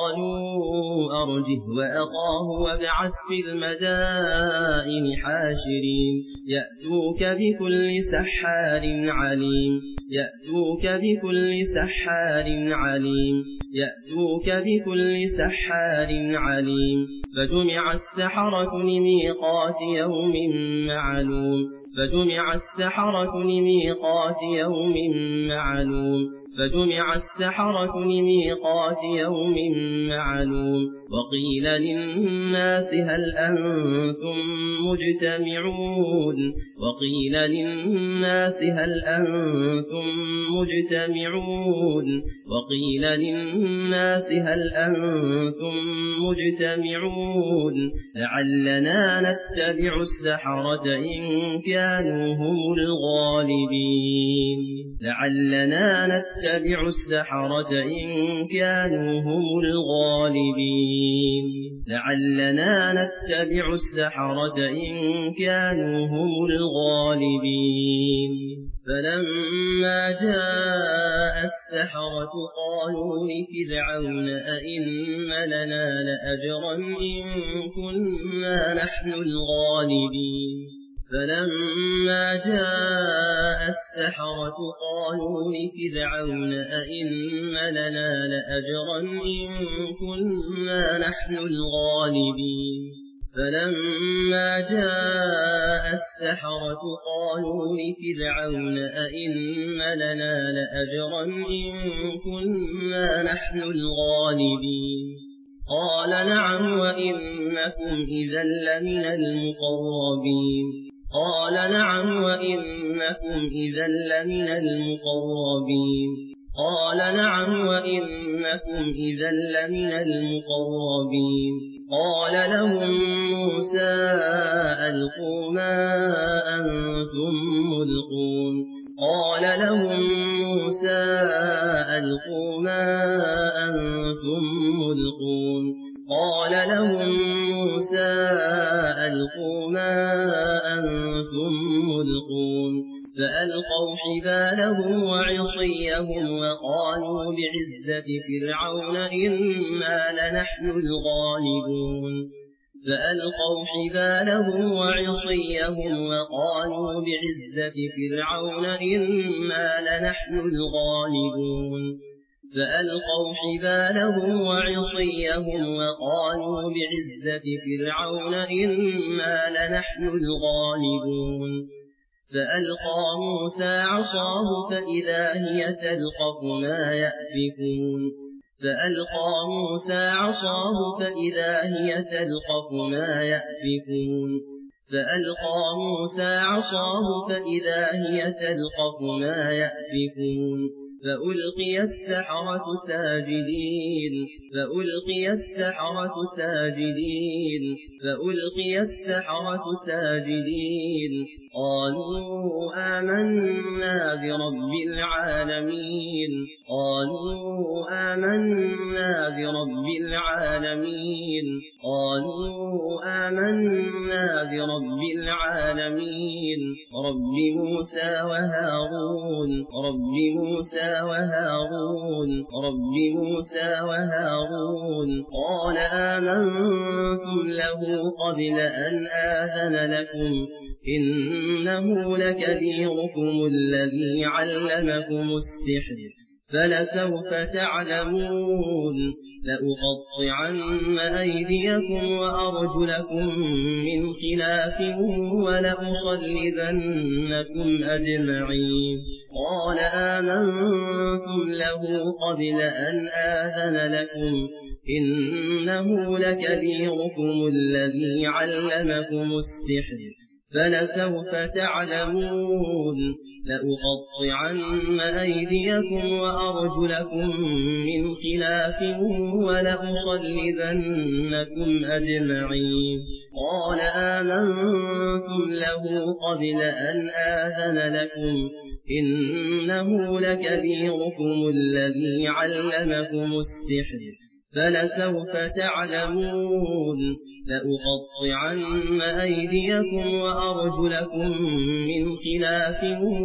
قالوا أرجه وأخاه وابعث في المدائن حاشرين يأتوك بكل سحار عليم يأتوك بكل سحار عليم يأتوك بكل سحار عليم فجمع السحرة لميقات يوم معلوم فجمع السحرة لميقات يوم معلوم فجمع السحرة لميقات يوم معلوم وقيل للناس هل أنتم مجتمعون وقيل للناس هل أنتم مجتمعون وقيل للناس هل أنتم مجتمعون لعلنا نتبع السحرة إن كانوا هم الغالبين لعلنا نتبع السحرة إن كانوا هم الغالبين لعلنا نتبع السحرة إن كانوا هم الغالبين فلما جاء السحرة قالوا لفرعون أئن لنا لأجرا إن كنا نحن الغالبين فلما جاء السحرة قالوا لفرعون أئن لنا لأجرا إن كنا نحن الغالبين فلما جاء السحرة قالوا لفرعون أئن لنا لأجرا إن كنا نحن الغالبين قال نعم وإنكم إذا لمن المقربين قال نعم وإنكم إذا لمن المقربين قال نعم وإنكم إذا لمن المقربين قال لهم موسى ألقوا ما أنتم ملقون قال لهم موسى ألقوا ما أنتم ملقون قال لهم موسى ألقوا ما أنتم ملقون فألقوا حبالهم وعصيهم وقالوا بعزة فرعون إنا لنحن الغالبون فألقوا حبالهم وعصيهم وقالوا بعزة فرعون إنا لنحن الغالبون فألقوا حبالهم وعصيهم وقالوا بعزة فرعون إنا لنحن الغالبون فألقى موسى عصاه فإذا هي تلقف ما يأفكون فألقى موسى عصاه فإذا هي تلقف ما يأفكون فألقى موسى عصاه فإذا هي تلقف ما يأفكون فألقي السحرة ساجدين فألقي السحرة ساجدين فألقي السحرة ساجدين قالوا آمنا برب العالمين قالوا آمنا برب العالمين قالوا آمنا برب العالمين رب موسى وهارون رب موسى وهارون رب موسى وهارون قال آمنتم له قبل أن آذن لكم إنه لكبيركم الذي علمكم السحر فلسوف تعلمون لأقطعن أيديكم وأرجلكم من خلاف ولأصلبنكم أجمعين قال آمنتم له قبل أن آذن لكم إنه لكبيركم الذي علمكم السحر فلسوف تعلمون لأقطعن أيديكم وأرجلكم من خلاف ولأصلبنكم أجمعين قال آمنتم له قبل أن آذن لكم إنه لكبيركم الذي علمكم السحر فلسوف تعلمون لأقطعن أيديكم وأرجلكم من خلاف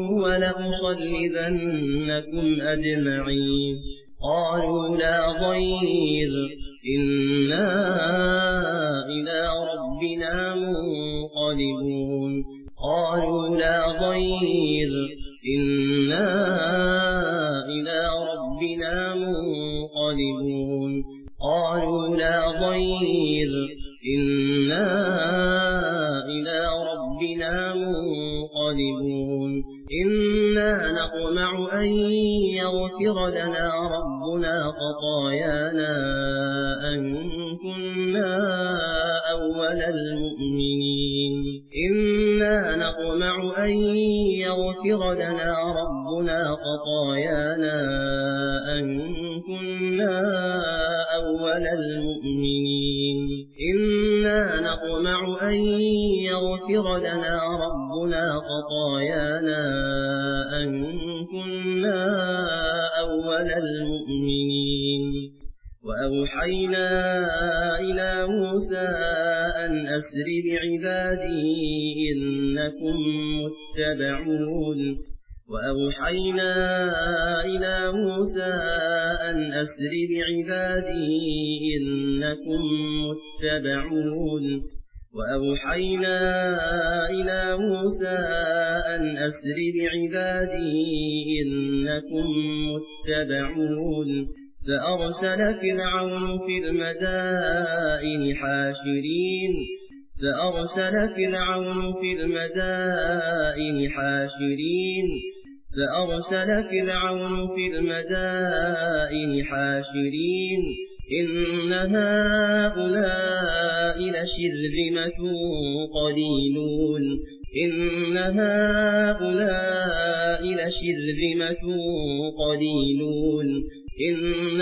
ولأصلبنكم أجمعين قالوا لا ضير إنا إلى ربنا منقلبون قالوا لا ضير إنا إلى ربنا منقلبون قالوا لا ضير إنا إلى ربنا منقلبون إنا نطمع أن يغفر لنا ربنا خطايانا أن كنا أول المؤمنين إنا نطمع أن يغفر لنا ربنا خطايانا أن كنا أول المؤمنين إنا نطمع أن يغفر لنا ربنا خطايانا أن كنا أول المؤمنين وأوحينا إلى موسى أن أسر بعبادي إنكم متبعون وأوحينا إلى موسى أن أسر بعبادي إنكم متبعون وأوحينا إلى موسى أن أسر بعبادي إنكم متبعون فأرسل فرعون في المدائن حاشرين فأرسل فرعون في المدائن حاشرين فأرسل فرعون في المدائن حاشرين إن هؤلاء لشرذمة قليلون إن هؤلاء لشرذمة قليلون إن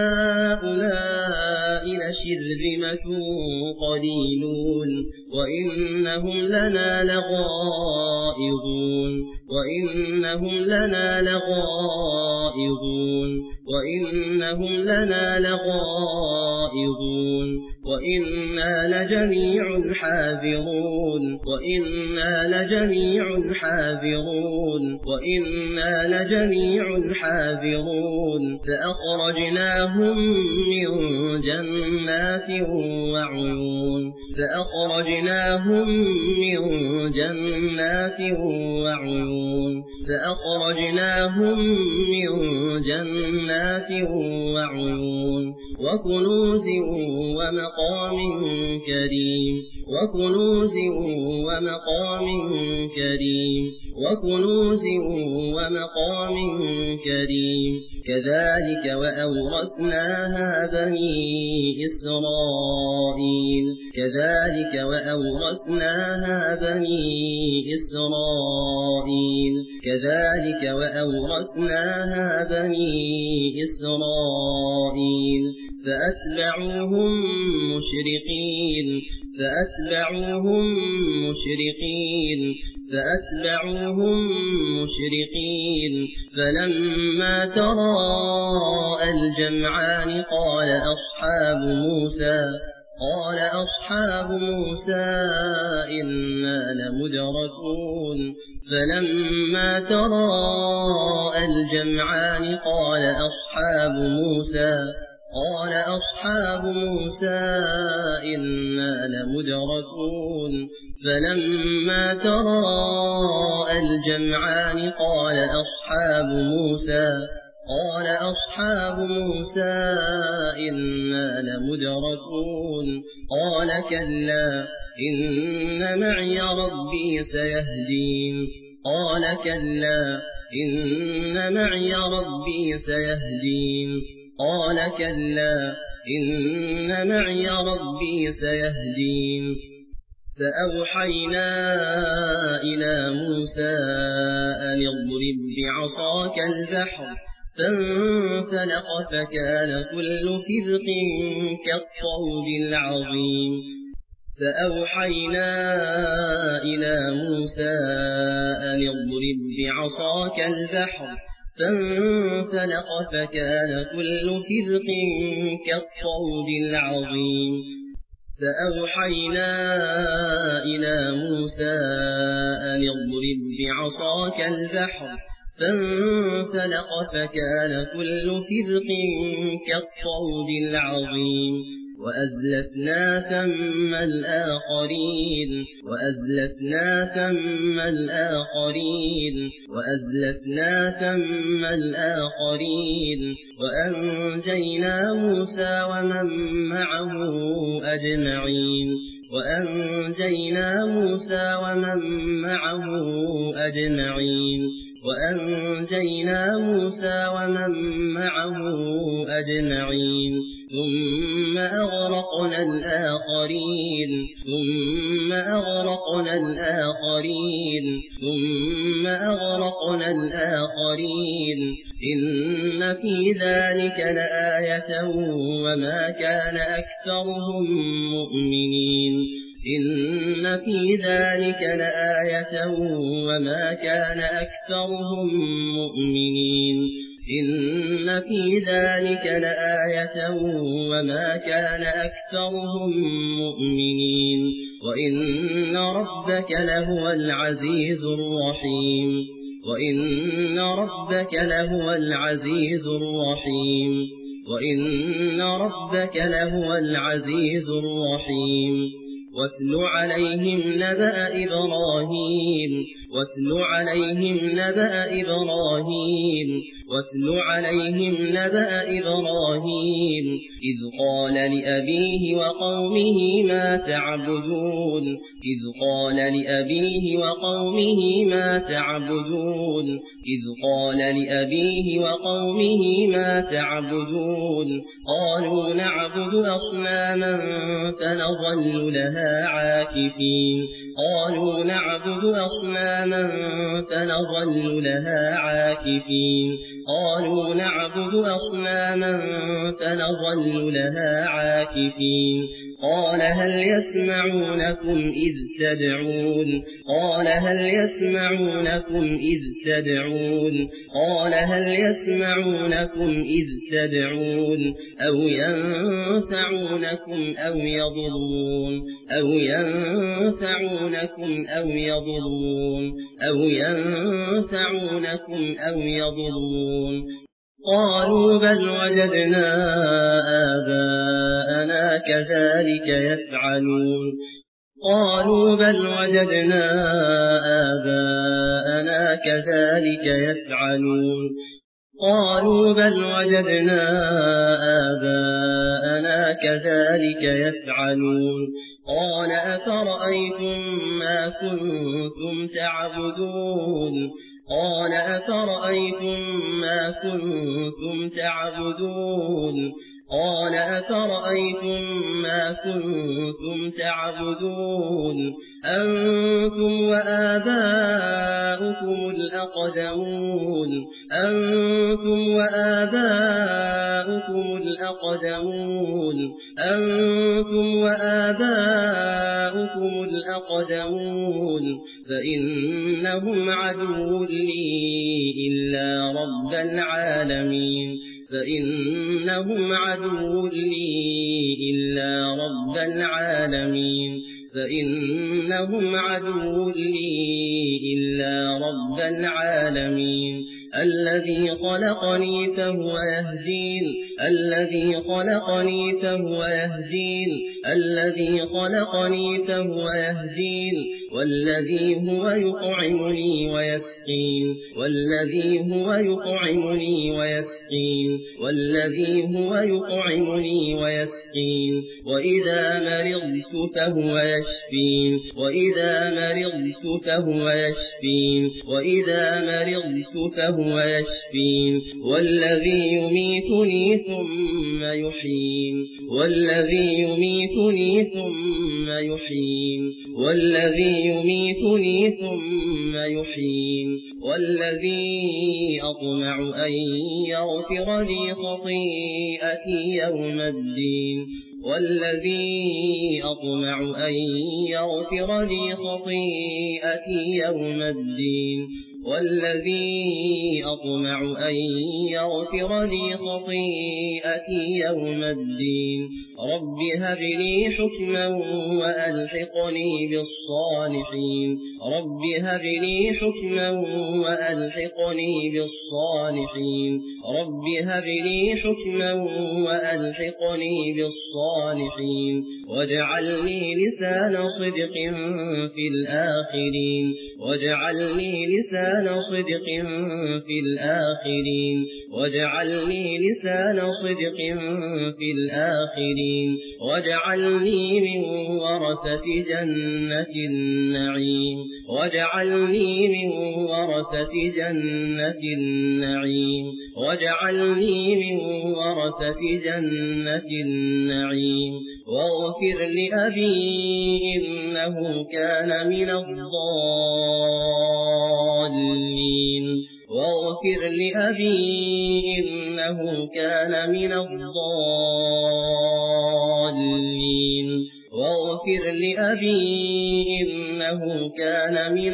هؤلاء لشرذمة قليلون وإنهم لنا لغائظون وإنهم لنا لغائظون وإنهم لنا لغائظون وإنا لجميع حاذرون وإنا لجميع حاذرون وإنا لجميع حاذرون فأخرجناهم من جنات وعيون فأخرجناهم من جنات وعيون فأخرجناهم من جنات وعيون وكنوز ومقام كريم وكنوز ومقام كريم وكنوز ومقام كريم كذلك وأورثناها بني إسرائيل كذلك وأورثناها بني إسرائيل كذلك وأورثناها بني إسرائيل فأتبعوهم مشرقين فلما تراءى الجمعان قال أصحاب موسى إنا لمدركون فلما تراءى الجمعان قال أصحاب موسى إنا لمدركون فلما تراءى الجمعان قال أصحاب موسى إنا لمدركون قال كلا إن معي ربي سيهدين فأوحينا إلى موسى أن اضرب بعصاك البحر فانفلق فكان كل فرق كالطود العظيم فأوحينا إلى موسى أن اضرب بعصاك البحر فانفلق فكان كل فرق كالطود العظيم فأوحينا إلى موسى أن اضرب بعصاك البحر فانفلق فكان كل فرق كالطود العظيم وأزلفنا ثم الآخرين وأنجينا موسى ومن معه أجمعين ثم أغرقنا الآخرين إن في ذلك لآية وما كان أكثرهم مؤمنين وإن ربك لهو العزيز الرحيم واتل عليهم نبأ إبراهيم إذ قال لأبيه وقومه ما تعبدون قالوا نعبد أصناما فنظل لها عاكفين قال هل يسمعونكم إذ تدعون أو ينفعونكم أو يضرون قالوا بل وجدنا آباءنا كذلك كذلك يفعلون قال أفرأيتم ما كنتم تعبدون قال أفرأيتم ما كنتم تعبدون قال أفرأيتم ما كنتم تعبدون أنتم وآباؤكم الأقدمون أنتم وآباؤكم الأقدمون أنتم وآباؤكم الأقدمون فإنهم عدو لي إلا رب العالمين فإنهم عدو لي إلا رب العالمين فإنهم عدو لي إلا رب العالمين الذي خلقني فهو يهدين الذي خلقني فهو يهدين الذي خلقني فهو يهدين والذي هو يطعمني ويسقين والذي هو يطعمني ويسقين والذي هو يطعمني ويسقين وإذا مرضت فهو يشفين وإذا مرضت فهو يشفين وإذا مرضت فهو يشفين والذي يميتني ثم يحيين والذي يميتني ثم يحيين والذي يميتني ثم يحيين والذي أطمع أن يغفر لي خطيئتي يوم الدين والذي أطمع أن يغفر لي خطيئتي يوم الدين والذي أطمع أن يغفر لي خطيئتي يوم الدين رب هب لي حكما وألحقني بالصالحين رب هب لي حكما وألحقني بالصالحين رب هب لي حكما وألحقني بالصالحين واجعلني لسان صدق في الآخرين واجعلني لسان صدق في الآخرين واجعلني لسان صدق في الآخرين واجعلني من ورثة جنة النعيم واجعلني من ورثة جنة النعيم واجعلني من ورثة جنة النعيم واغفر لأبي إنه كان من الضالين واغفر لأبي إنه كان من الضالين واغفر لأبي إنه كان من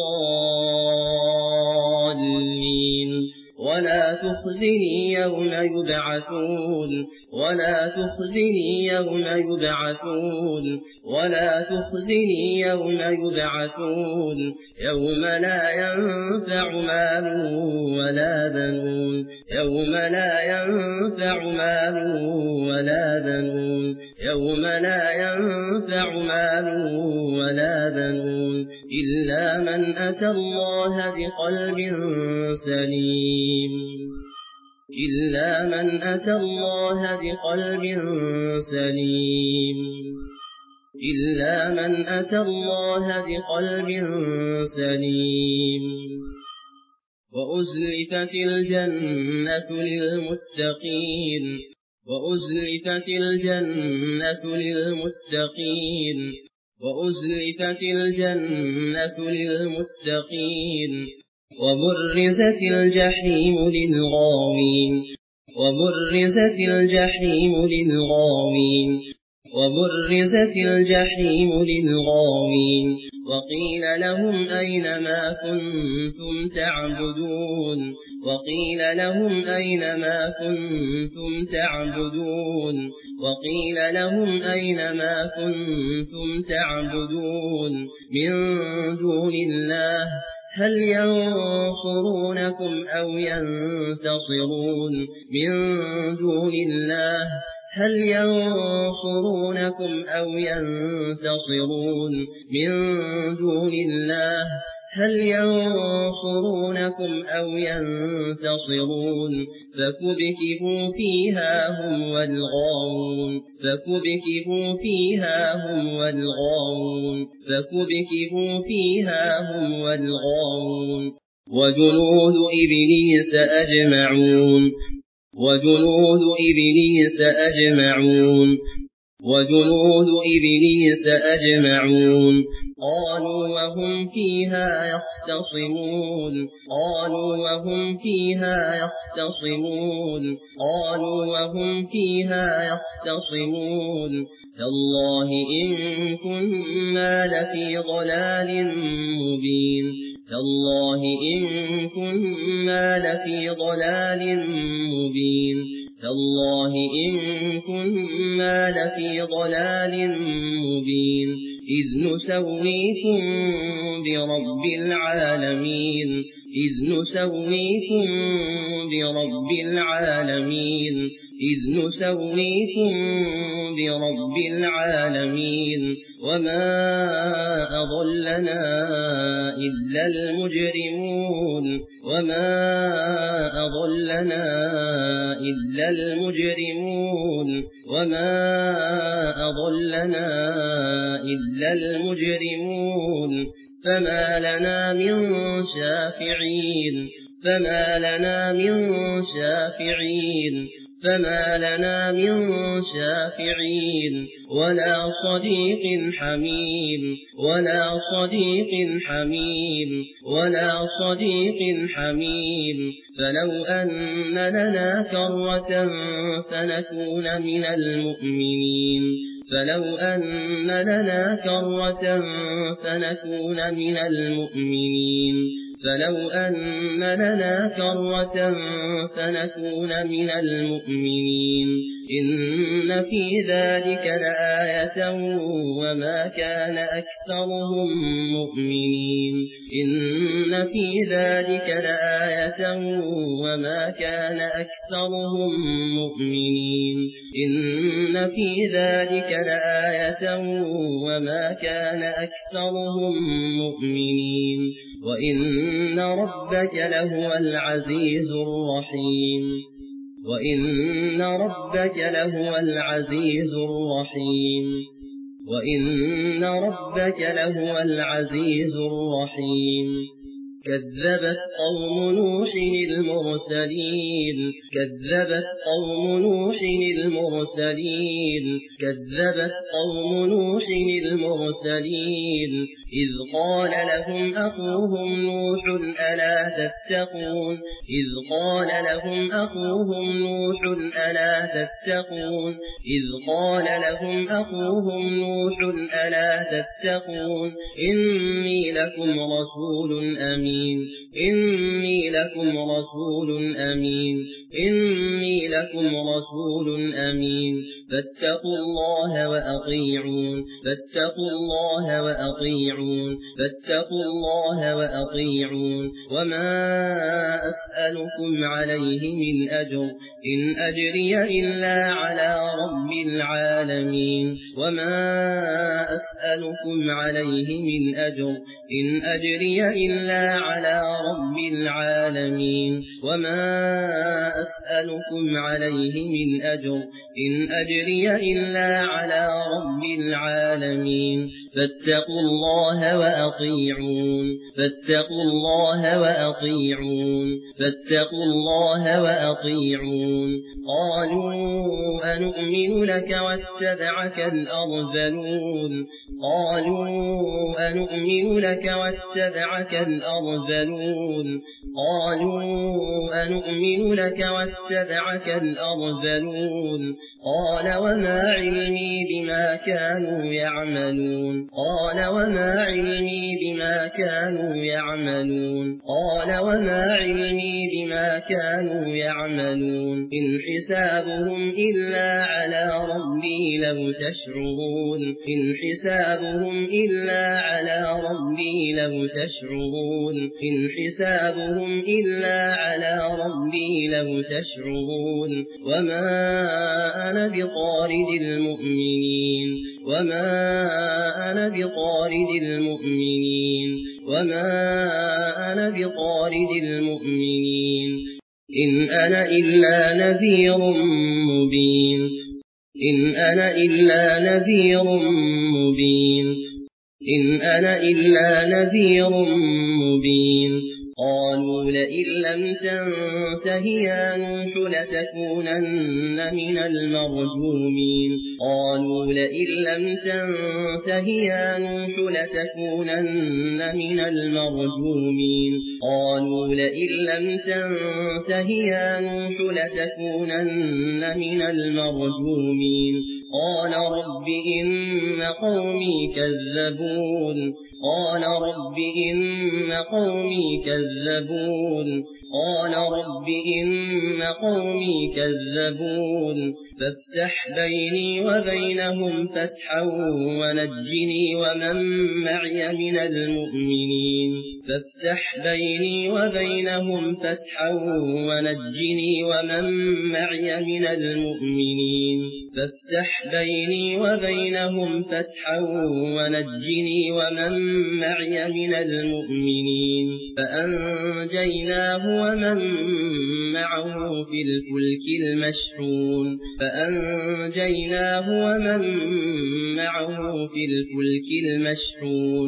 الضالين ولا تخزني يوم يبعثون ولا تخزني يوم يبعثون ولا تخزني يوم يبعثون يوم لا ينفع مال ولا بنون يوم لا ينفع مال ولا بنون يوم لا ينفع مال ولا بنون إلا من أتى الله بقلب سليم إلا من أتى الله بقلب سليم إلا من أتى الله بقلب سليم وأزلفت الجنة للمتقين وأزلفت الجنة للمتقين وأزلفت الجنة للمتقين وبرزت الجحيم للغاوين وبرزت الجحيم للغاوين وبرزت الجحيم للغاوين وقيل لهم أين ما كنتم تعبدون وقيل لهم أين ما كنتم تعبدون وقيل لهم أين ما كنتم تعبدون من دون الله هل ينصرونكم أو ينتصرون من دون الله هل ينصرونكم أو ينتصرون من دون الله هل ينصرونكم أو ينتصرون فكبكبوا فيها هم والغاوون فكبكبوا فيها هم والغاوون فكبكبوا فيها هم والغاوون وجنود إبليس أجمعون وجنود إبليس أجمعون وجنود إبليس أجمعون قالوا وهم فيها يختصمون قالوا وهم فيها يختصمون قالوا وهم فيها يختصمون تالله إن كنا لفي ضلال مبين تالله إن كنا لفي ضلال مبين تالله إن كنا لفي ضلال مبين إذ نسويكم برب العالمين إذ نسويكم برب العالمين إذ نسويكم برب العالمين وما أضلنا إلا المجرمون وما أضلنا إلا المجرمون وما أضلنا إلا المجرمون فما لنا من شافعين فما لنا من شافعين فما لنا من شافعين ولا صديق حميم ولا صديق حميم ولا صديق حميم فلو أن لنا كرة فنكون من المؤمنين فلو أن لنا كرة فنكون من المؤمنين فلو أن لنا كرة فنكون من المؤمنين إن في ذلك لآية وما كان أكثرهم مؤمنين إن في ذلك لآية وما كان أكثرهم مؤمنين إن في ذلك لآية وما كان أكثرهم مؤمنين وإن ربك لهو العزيز الرحيم وإن ربك لهو العزيز الرحيم وإن ربك لهو العزيز الرحيم كذبت قوم نوح المرسلين كذبت قوم نوح المرسلين كذبت قوم نوح المرسلين إذ قال لهم أخوهم نوح ألا تتقون إذ قال لهم أخوهم نوح ألا تتقون إذ قال لهم أخوهم نوح ألا تتقون إني لكم رسول أمين إني لكم رسول أمين إني لكم رسول أمين فاتقوا الله وأطيعون فاتقوا الله وأطيعون فاتقوا الله وأطيعون وما أسألكم عليه من أجر إن أجري إلا على رب العالمين وما أسألكم عليه من أجر إن أجري إلا على رب العالمين وما أسألكم عليه من أجر إن أجري إلا على رب العالمين فاتقوا الله وأطيعون فاتقوا الله وأطيعون فاتقوا الله وأطيعون قالوا أنؤمن لك واتبعك الأرذلون قالوا أنؤمن لك واتبعك الأرذلون قالوا أنؤمن لك واتبعك الأرذلون قال وما علمي بما كانوا يعملون قال وما علمي بما كانوا يعملون قال وما علمي بما كانوا يعملون إن حسابهم إلا على ربي لو تشعرون إن حسابهم إلا على ربي لو تشعرون إن حسابهم إلا على ربي لو تشعرون وما أنا بطارد المؤمنين وما أنا بطارد المؤمنين وما أنا بطارد المؤمنين إن أنا إلا نذير مبين إن أنا إلا نذير مبين إن أنا إلا نذير مبين قالوا لئن لم تنته يا نوح لتكونن من المرجومين قالوا لئن لم تنته يا نوح لتكونن من المرجومين قالوا لئن لم تنته يا نوح لتكونن من المرجومين قال رب إن قومي كذبون قال رب إن قومي كذبون قال رب إن قومي كذبون فافتح بيني وبينهم فتحا ونجني ومن معي من المؤمنين فافتح بيني وبينهم فتحا ونجني ومن معي من المؤمنين فافتح بيني وبينهم فتحا ونجني ومن معي من المؤمنين فأنجيناه ومن معه في الفلك المشحون فأنجيناه ومن معه في الفلك المشحون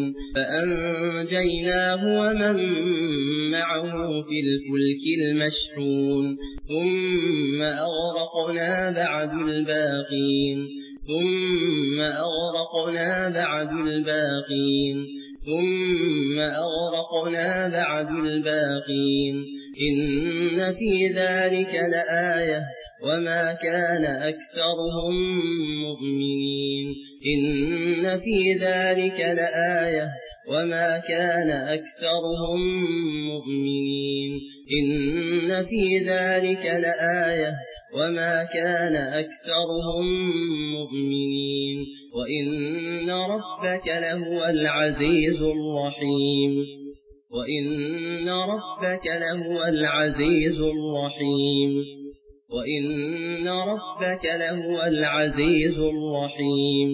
فأنجيناه ومن معه في الفلك المشحون ثم أغرقنا بعد الباقين ثم أغرقنا بعد الباقين ثم أغرقنا بعد الباقين إن في ذلك لآية وما كان أكثرهم مؤمنين إن في ذلك لآية وما كان أكثرهم مؤمنين إن في ذلك لآية وما كان أكثرهم مؤمنين وإن ربك لهو العزيز الرحيم وإن ربك لهو العزيز الرحيم وإن ربك لهو العزيز الرحيم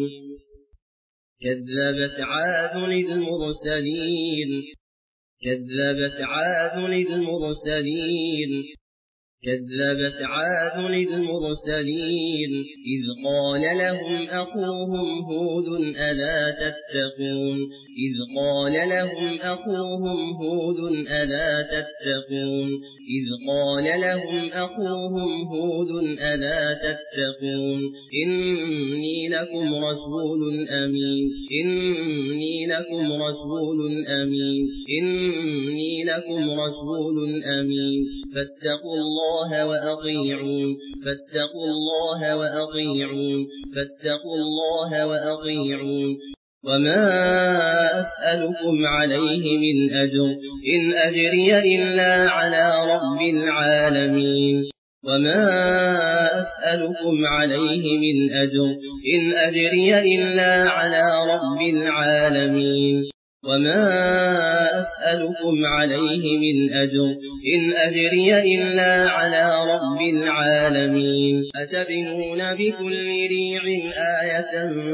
كذبت عاد المرسلين كذبت عاد المرسلين كذبت عاد المرسلين إذ قال لهم أخوهم هود ألا تتقون إذ قال لهم أخوهم هود ألا تتقون إذ قال لهم أخوهم هود ألا تتقون إني لكم رسول أمين إني لكم رسول أمين إني لكم رسول أمين فاتقوا الله وأطيعون فاتقوا الله وأطيعون فاتقوا الله وأطيعون وما أسألكم عليه من أجر إن أجري إلا على رب العالمين وما أسألكم عليه من أجر إن أجري إلا على رب العالمين وما أسألكم عليه من أجر إن أجري إلا على رب العالمين أتبنون بكل ريع آية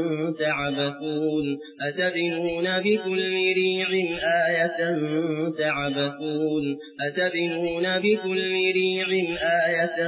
تعبثون أتبنون بكل ريع آية تعبثون أتبنون بكل ريع آية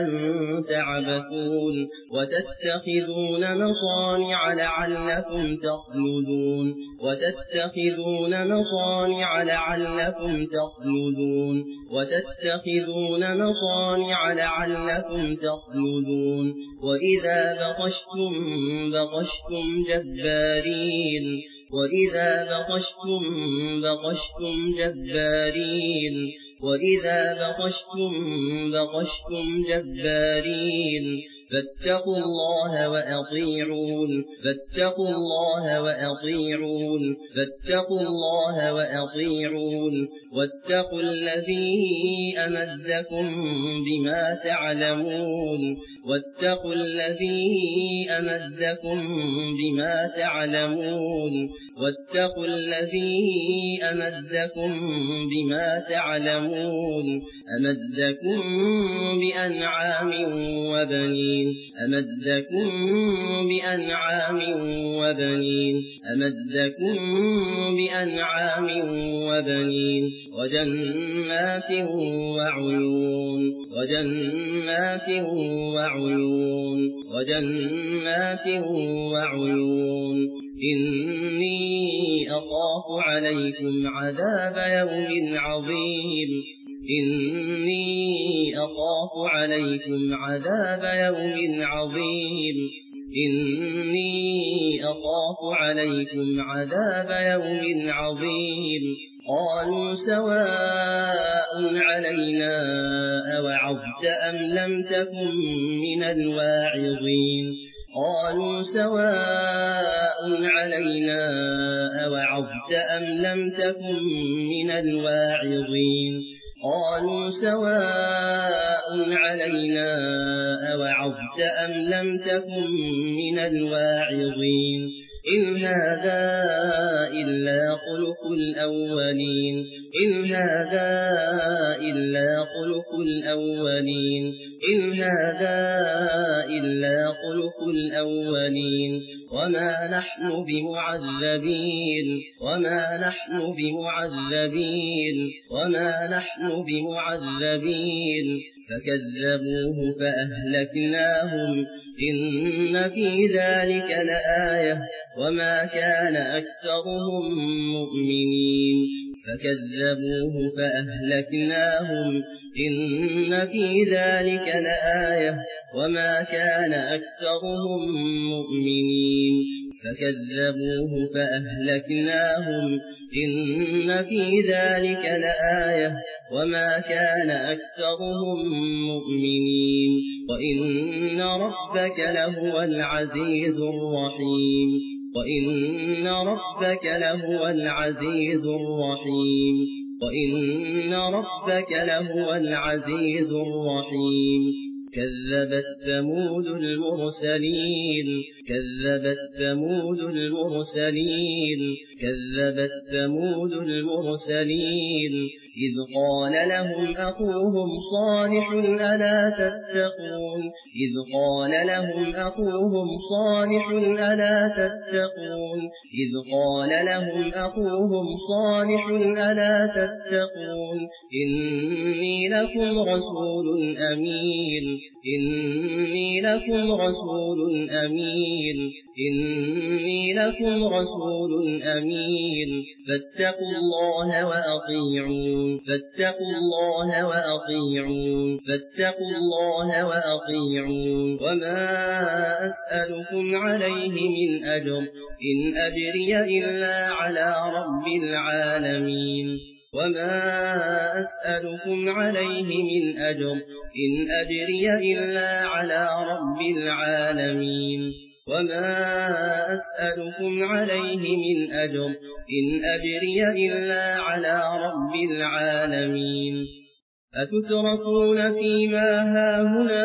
تعبثون وتتخذون مصانع لعلكم تخلدون وتتخذون مصانع لعلكم تخلدون وتتخذون مصانع لعلكم تخلدون وإذا بطشتم بطشتم جبارين وإذا بطشتم بطشتم جبارين وإذا بطشتم بطشتم جبارين فاتقوا الله وأطيعون فاتقوا الله وأطيعون فاتقوا الله وأطيعون واتقوا الذي أمدكم بما تعلمون واتقوا الذي أمدكم بما تعلمون واتقوا الذي أمدكم بما تعلمون أمدكم بأنعام وبنين أمدكم بأنعام وبنين وجنات وعيون إني أخاف عليكم عذاب يوم عظيم قالوا سواء علينا أوعظت أم لم تكن من الواعظين إن هذا إلا خلق الأولين وما نحن بمعذبين فكذبوه فأهلكناهم إن في ذلك لآية وما كان أكثرهم مؤمنين وإن ربك لهو العزيز الرحيم كذبت ثمود المرسلين إذ قال لهم أخوهم صالح ألا تتقون إني لكم رسول أمين فاتقوا الله وأطيعون وما أسألكم عليه من أجر إن أجري إلا على رب العالمين أتتركون فيما هاهنا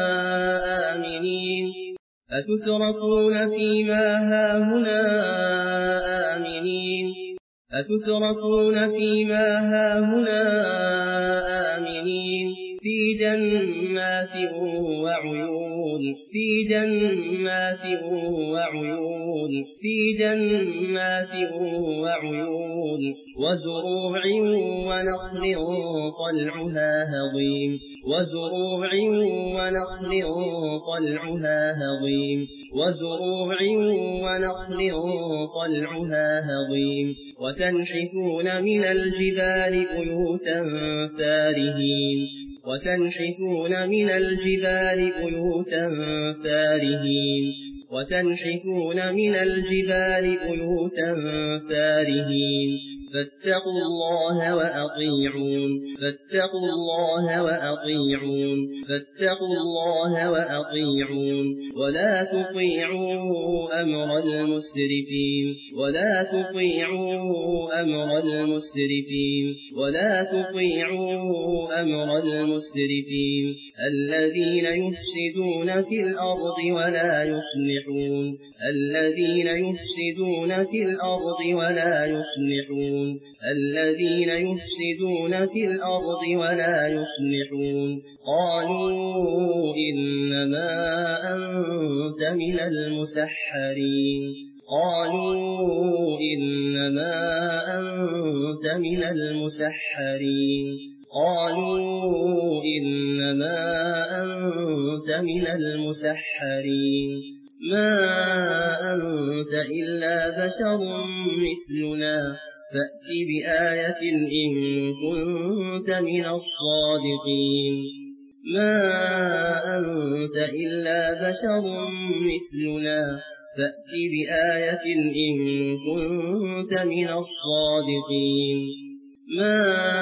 آمنين في جنات وعيون وزروع ونخل طلعها هضيم وتنحتون من الجبال بيوتا فارهين فاتقوا الله وأطيعون ولا تطيعوا أمر المسرفين الذين يفسدون في الأرض ولا يصلحون يعلمون الذين يفسدون في الأرض ولا يصلحون قالوا إنما أنت من المسحرين قالوا إنما أنت من المسحرين قالوا إنما أنت من المسحرين ما أنت إلا بشر مثلنا فأت بآية إن كنت من الصادقين ما أنت إلا بشر مثلنا فأت بآية إن كنت من الصادقين ما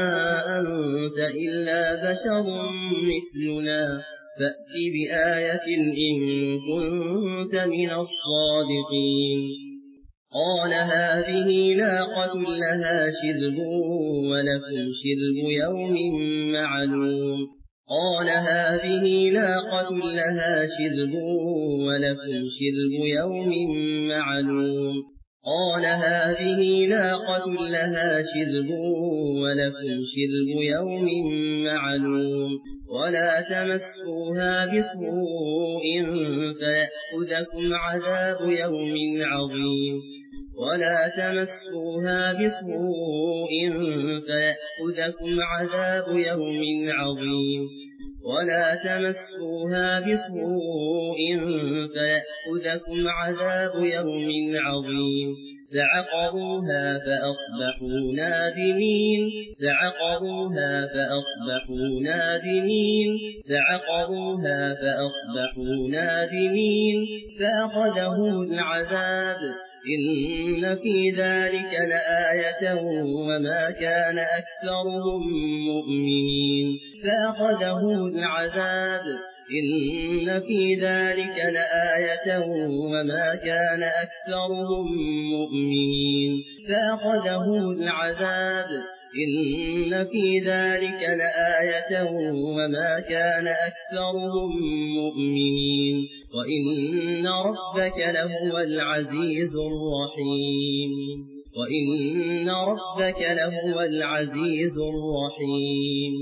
أنت إلا بشر مثلنا فأت بآية إن كنت من الصادقين قال هذه ناقة لها شرب ولكم شرب يوم معلوم قال هذه ناقة لها شرب ولكم شرب يوم معلوم قال هذه ناقة لها شرب ولكم شرب يوم معلوم ولا تمسوها بسوء فيأخذكم عذاب يوم عظيم ولا تمسوها بسوء فيأخذكم عذاب يوم عظيم ولا تمسوها بسوء فيأخذكم عذاب يوم عظيم فعقروها فأصبحوا نادمين فعقروها فأصبحوا نادمين فعقروها فأصبحوا نادمين فأخذهم العذاب إن في ذلك لآية وما كان أكثرهم مؤمنين فأخذهم العذاب إن في ذلك لآية وما كان أكثرهم مؤمنين فأخذهم العذاب إن في ذلك لآية وما كان أكثرهم مؤمنين وإن ربك لهو العزيز الرحيم وإن ربك لهو العزيز الرحيم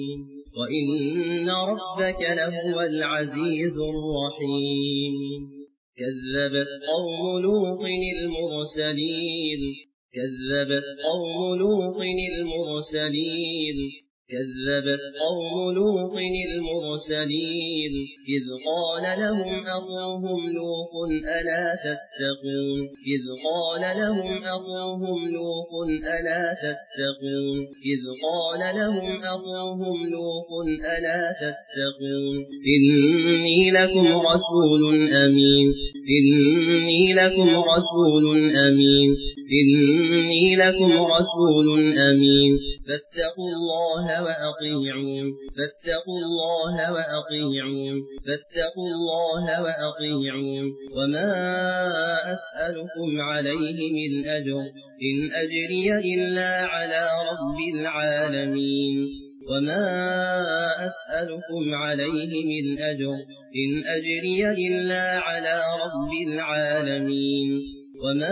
وإن ربك لهو العزيز الرحيم كذبت قوم لوط المرسلين كذبت قوم لوط المرسلين كذبت قوم لوط المرسلين إذ قال لهم أخوهم لوط ألا تتقون إذ قال لهم أخوهم لوط ألا تتقون إذ قال لهم أخوهم لوط ألا تتقون إني لكم رسول أمين إني لكم رسول أمين إني لكم رسول أمين فاتقوا الله وأطيعون فاتقوا الله وأطيعون فاتقوا الله وأطيعون وما أسألكم عليه من أجر إن أجري إلا على رب العالمين وما أسألكم عليه من أجر إن أجري إلا على رب العالمين وما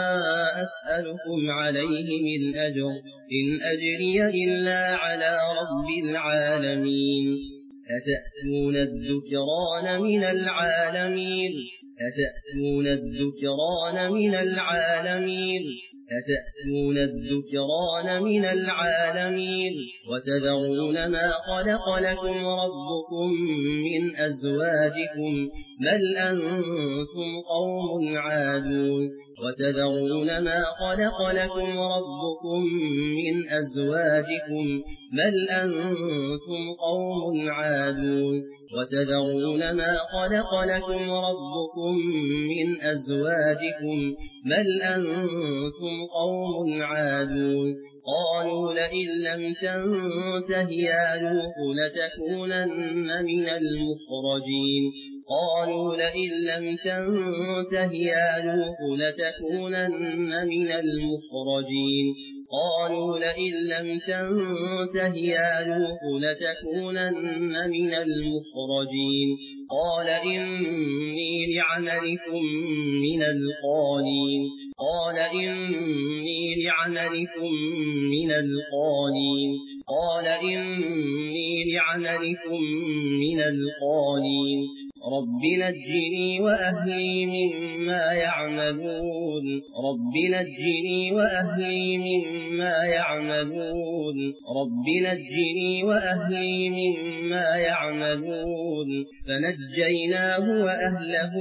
أسألكم عليه من أجر إن أجري إلا على رب العالمين أتأتون الذكران من العالمين أتأتون الذكران من العالمين أتأتون الذكران من العالمين وتذرون ما خلق لكم ربكم من أزواجكم بل أنتم قوم عادون وتذرون ما خلق لكم ربكم من أزواجكم بل أنتم قوم عادون وتذرون ما خلق لكم ربكم من أزواجكم بل أنتم قوم عادون قالوا لئن لم تنته يا لوط لتكونن من المخرجين قالوا لئن لم تنته يا لوط لتكونن من المخرجين قالوا لئن لم تنته يا لوط لتكونن من المخرجين قال إني لعملكم من القالين قال إني لعملكم من القالين قال إني لعملكم من القالين رب نجني وأهلي مما يعملون رب نجني وأهلي مما يعملون رب نجني وأهلي مما يعملون فنجيناه وأهله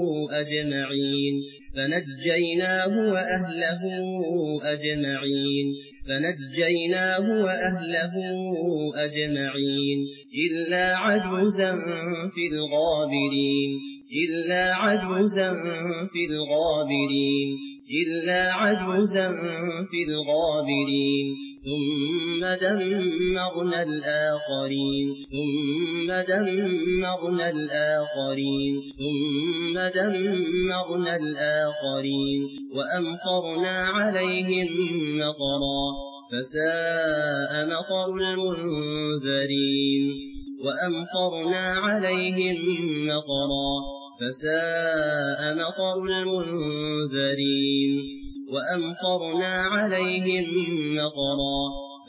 أجمعين فنجيناه وأهله أجمعين فنجيناه وأهله أجمعين إلا عجوزا في الغابرين إلا عجوزا في الغابرين إلا عجوزا في الغابرين ثم دمرنا الآخرين ثم دمرنا الآخرين ثم دمرنا الآخرين وأمطرنا عليهم مطرا فساء مطر المنذرين وأمطرنا عليهم مطرا فساء مطر المنذرين وأمطرنا عليهم مطرا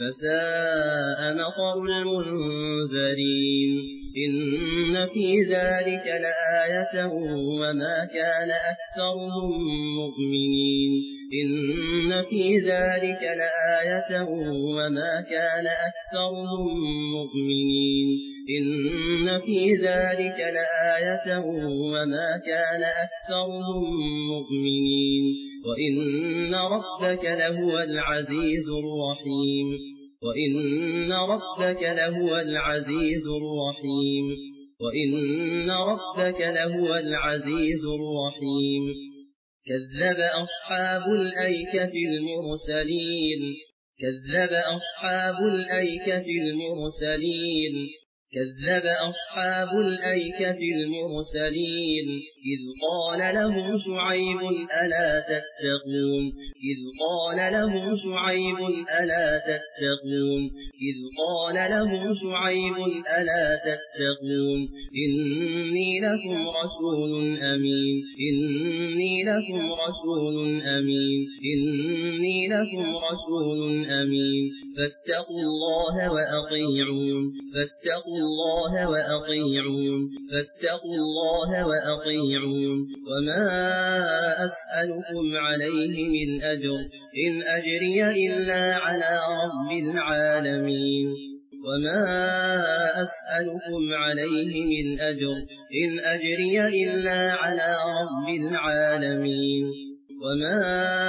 فساء مطر المنذرين إن في ذلك لآية وما كان أكثرهم مؤمنين إن في ذلك لآية وما كان أكثرهم مؤمنين إن في ذلك لآية وما كان أكثرهم مؤمنين وإن ربك لهو العزيز الرحيم وإن ربك لهو العزيز الرحيم وإن ربك لهو العزيز الرحيم كذب أصحاب الأيكة المرسلين كذب أصحاب الأيكة المرسلين كذب أصحاب الأيكة المرسلين إذ قال لهم شعيب ألا تتقون إذ قال لهم شعيب ألا تتقون إذ قال لهم شعيب ألا تتقون إني لكم رسول أمين إني لكم رسول أمين إني لكم رسول أمين فاتقوا الله وأطيعون فاتقوا الله وأطيعون فاتقوا الله وأطيعون وما أسألكم عليه من أجر إن أجري إلا على رب العالمين وما أسألكم عليه من أجر إن أجري إلا على رب العالمين وما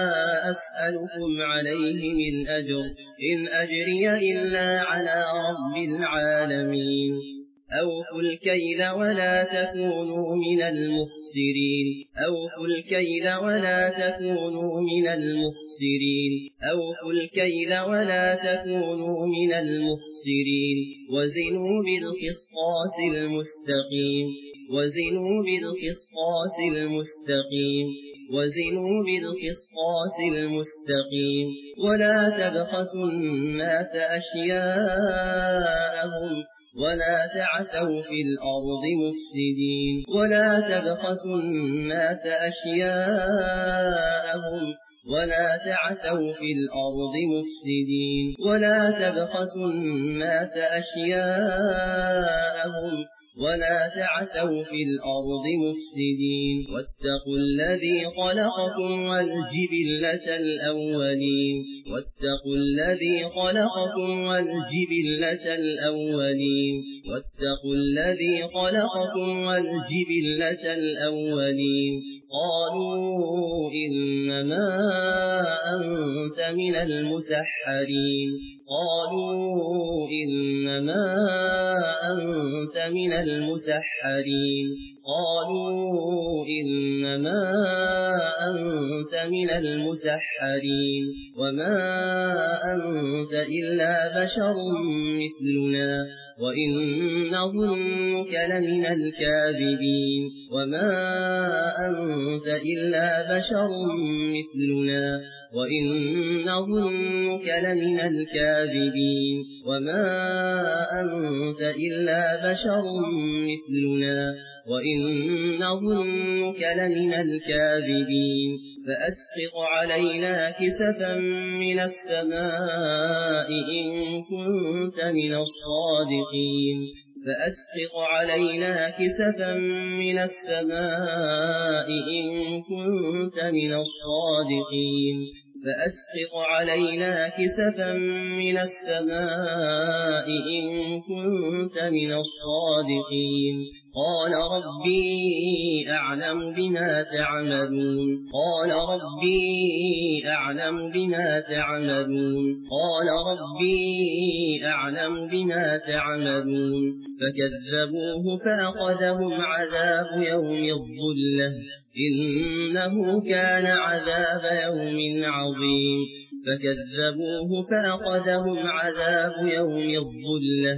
أسألكم عليه من أجر إن أجري إلا على رب العالمين أوفوا الكيل ولا تكونوا من المخسرين أوفوا الكيل ولا تكونوا من المخسرين أوفوا الكيل ولا تكونوا من المخسرين وزنوا بالقسطاس المستقيم وزنوا بالقسطاس المستقيم وزنوا بالقسطاس المستقيم ولا تبخسوا الناس أشياءهم ولا تعثوا في الأرض مفسدين ولا تبخسوا الناس أشياءهم ولا تعثوا في الأرض مفسدين ولا تبخسوا الناس أشياءهم ولا تعثوا في الأرض مفسدين واتقوا الذي خلقكم والجبلة الأولين واتقوا الذي خلقكم والجبلة الأولين واتقوا الذي خلقكم والجبلة الأولين قالوا إنما أنت من المسحرين قالوا إنما أنت من المسحرين قالوا إنما أنت من المسحرين وما أنت إلا بشر مثلنا وإن ظنك لمن الكاذبين وما أنت إلا بشر مثلنا وإن ظنك لمن الكاذبين وما أنت إلا بشر مثلنا وإن ظنك لمن الكاذبين فأسقط علينا كسفا من السماء إن كنت من الصادقين فأسقط علينا كسفا من السماء إن كنت من الصادقين فأسقط علينا كسفا من السماء إن كنت من الصادقين قال ربي أعلم بما تعملون قال ربي أعلم بما تعملون قال ربي أعلم بما تعملون فكذبوه فأخذهم عذاب يوم الظلة إنه كان عذاب يوم عظيم فكذبوه فأخذهم عذاب يوم الظلة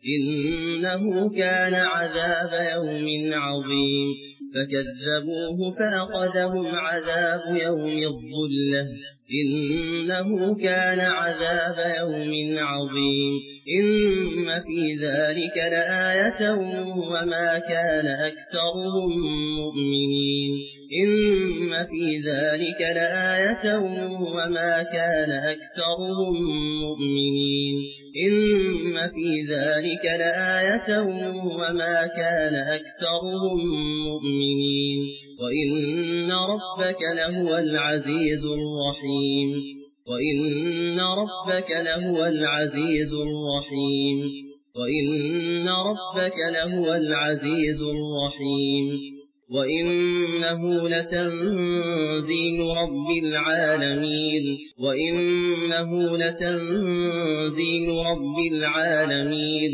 إنه كان عذاب يوم عظيم فكذبوه فأخذهم عذاب يوم الظلة إنه كان عذاب يوم عظيم إن في ذلك لآية وما كان أكثرهم مؤمنين إن في ذلك لآية وما كان أكثرهم مؤمنين إن في ذلك لآية وما كان أكثرهم مؤمنين وإن ربك لهو العزيز الرحيم وإن ربك لهو العزيز الرحيم وإن ربك لهو العزيز الرحيم وإنه لتنزيل رب العالمين وإنه لتنزيل رب العالمين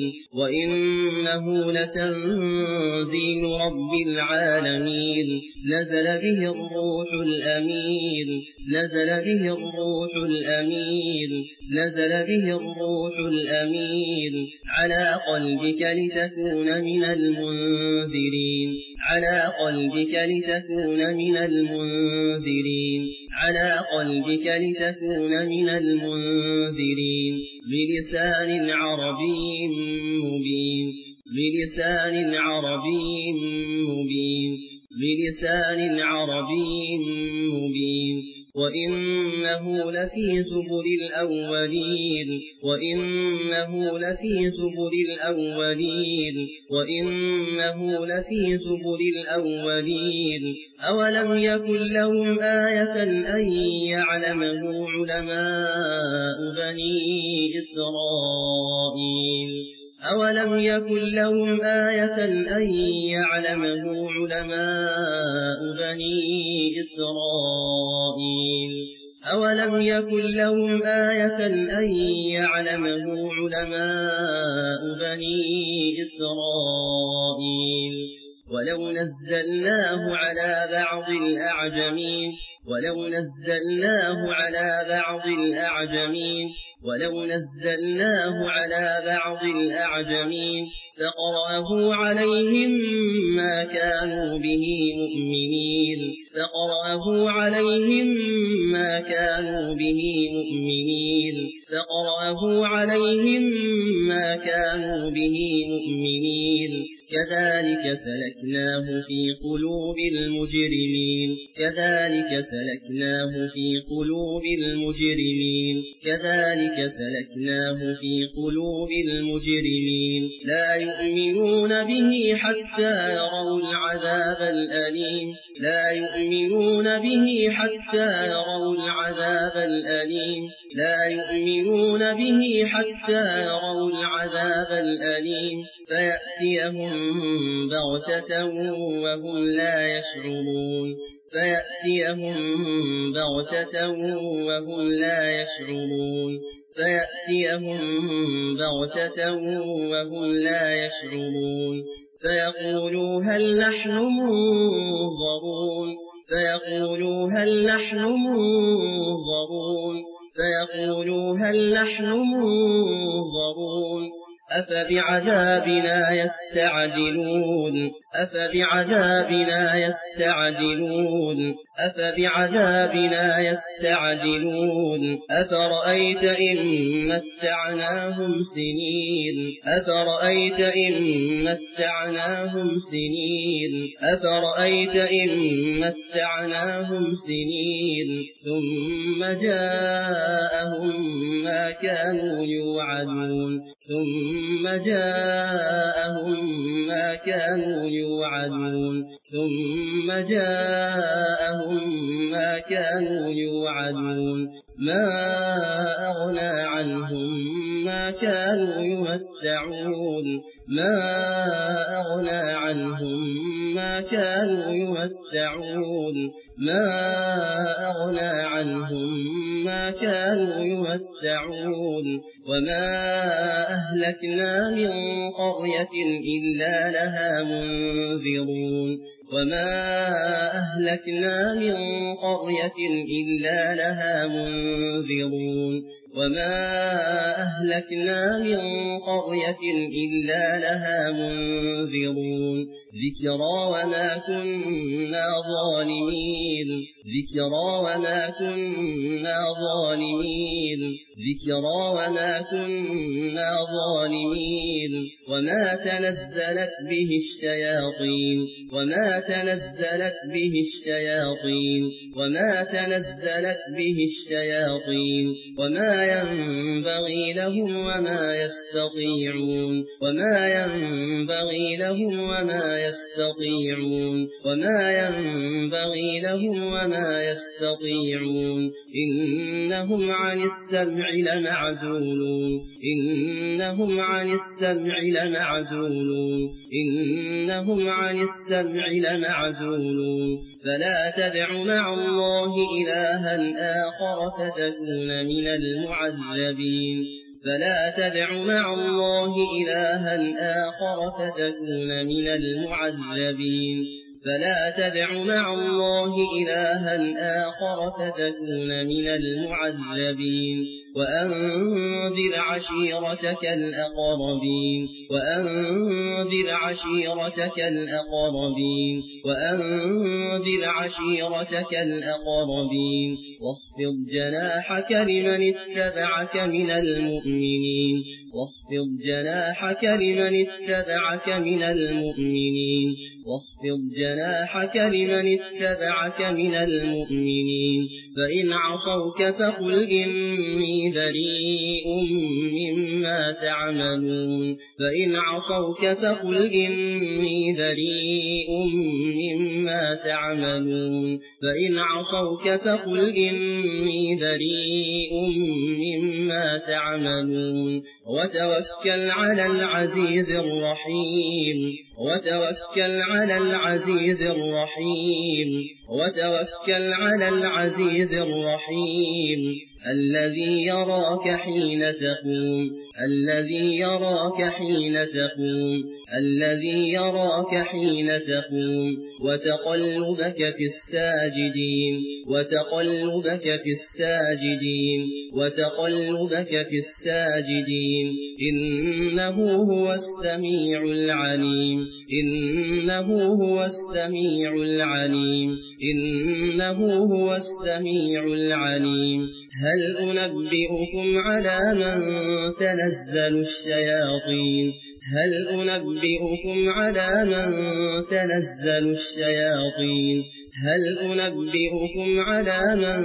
وإنه لتنزيل رب العالمين نزل به الروح الأمين نزل به الروح الأمين نزل به الروح الأمين على قلبك لتكون من المنذرين على قلبك لتكون من المنذرين على قلبك لتكون من المنذرين بلسان عربي مبين بلسان عربي مبين بلسان عربي مبين وإنه لفي زبر الأولين وإنه لفي زبر الأولين وإنه لفي زبر الأولين أولم يكن لهم آية أن يعلمه علماء بني إسرائيل أولم يكن لهم آية أن يعلمه علماء بني إسرائيل أولم يكن لهم آية أن يعلمه علماء بني إسرائيل ولو نزلناه على بعض الأعجمين ولو نزلناه على بعض الأعجمين ولو نزلناه على بعض الأعجمين فقرأه عليهم ما كانوا به مؤمنين فقرأه عليهم ما كانوا به مؤمنين فقرأه عليهم ما كانوا به مؤمنين كذلك سلكناه في قلوب المجرمين كذلك سلكناه في قلوب المجرمين كذلك سلكناه في قلوب المجرمين لا يؤمنون به حتى يروا العذاب الأليم لا يؤمنون به حتى يروا العذاب الأليم لا يؤمنون به حتى يروا العذاب الأليم فيأتيهم بغتة وهم لا يشعرون فيأتيهم بغتة وهم لا يشعرون فيأتيهم بغتة وهم لا يشعرون فيقولوا هل نحن منظرون فيقولوا هل نحن منظرون فيقولوا هل نحن منظرون أفبعذابنا يستعجلون أفبعذابنا يستعجلون أفبعذابنا يستعجلون أفرأيت إن متعناهم سنين أفرأيت إن متعناهم سنين أفرأيت إن متعناهم سنين ثم جاءهم ما كانوا يوعدون ثم جاءهم ما كانوا يوعدون ثم جاءهم ما كانوا يوعدون ما أغنى عنهم ما كانوا يمتعون ما أغنى عنهم ما كانوا يمتعون ما أغنى عنهم ما كانوا يمتعون وما أهلكنا من قرية إلا لها منذرون وما أهلكنا من قرية إلا لها منذرون وما أهلكنا من قرية إلا لها منذرون ذكرى وما كنا ظالمين ذكرى وما كنا ظالمين ذكرى وما كنا ظالمين وما تنزلت به الشياطين وما تنزلت به الشياطين وما تنزلت به الشياطين وما ينبغي لهم وما يستطيعون وما ينبغي لهم وما يستطيعون وما ينبغي لهم وما يستطيعون إنهم عن السمع لمعزولون إنهم عن السمع لمعزولون إنهم عن السمع لمعزولون فلا تدع مع الله إلها آخر فتكون من المعذبين فلا تدع مع الله إلها آخر فتكون من المعذبين فلا تدع مع الله إلها آخر فتكون من المعذبين وأنذر عشيرتك الأقربين وأنذر عشيرتك الأقربين وأنذر عشيرتك الأقربين واخفض جناحك لمن اتبعك من المؤمنين واخفض جناحك لمن اتبعك من المؤمنين واخفض جناحك لمن اتبعك من المؤمنين فإن عصوك فقل إني بريء مما تعملون فإن عصوك فقل إني بريء مما تعملون فإن عصوك فقل إني بريء مما تعملون وتوكل على العزيز الرحيم وتوكل على العزيز الرحيم وتوكل على العزيز الرحيم الذي يراك حين تقوم الذي يراك حين تقوم الذي يراك حين تقوم وتقلبك في الساجدين وتقلبك في الساجدين وتقلبك في الساجدين إنه هو السميع العليم إنه هو السميع العليم إنه هو السميع العليم هل أنبئكم على من تنزل الشياطين هل أنبئكم على من تنزل الشياطين هل أنبئكم على من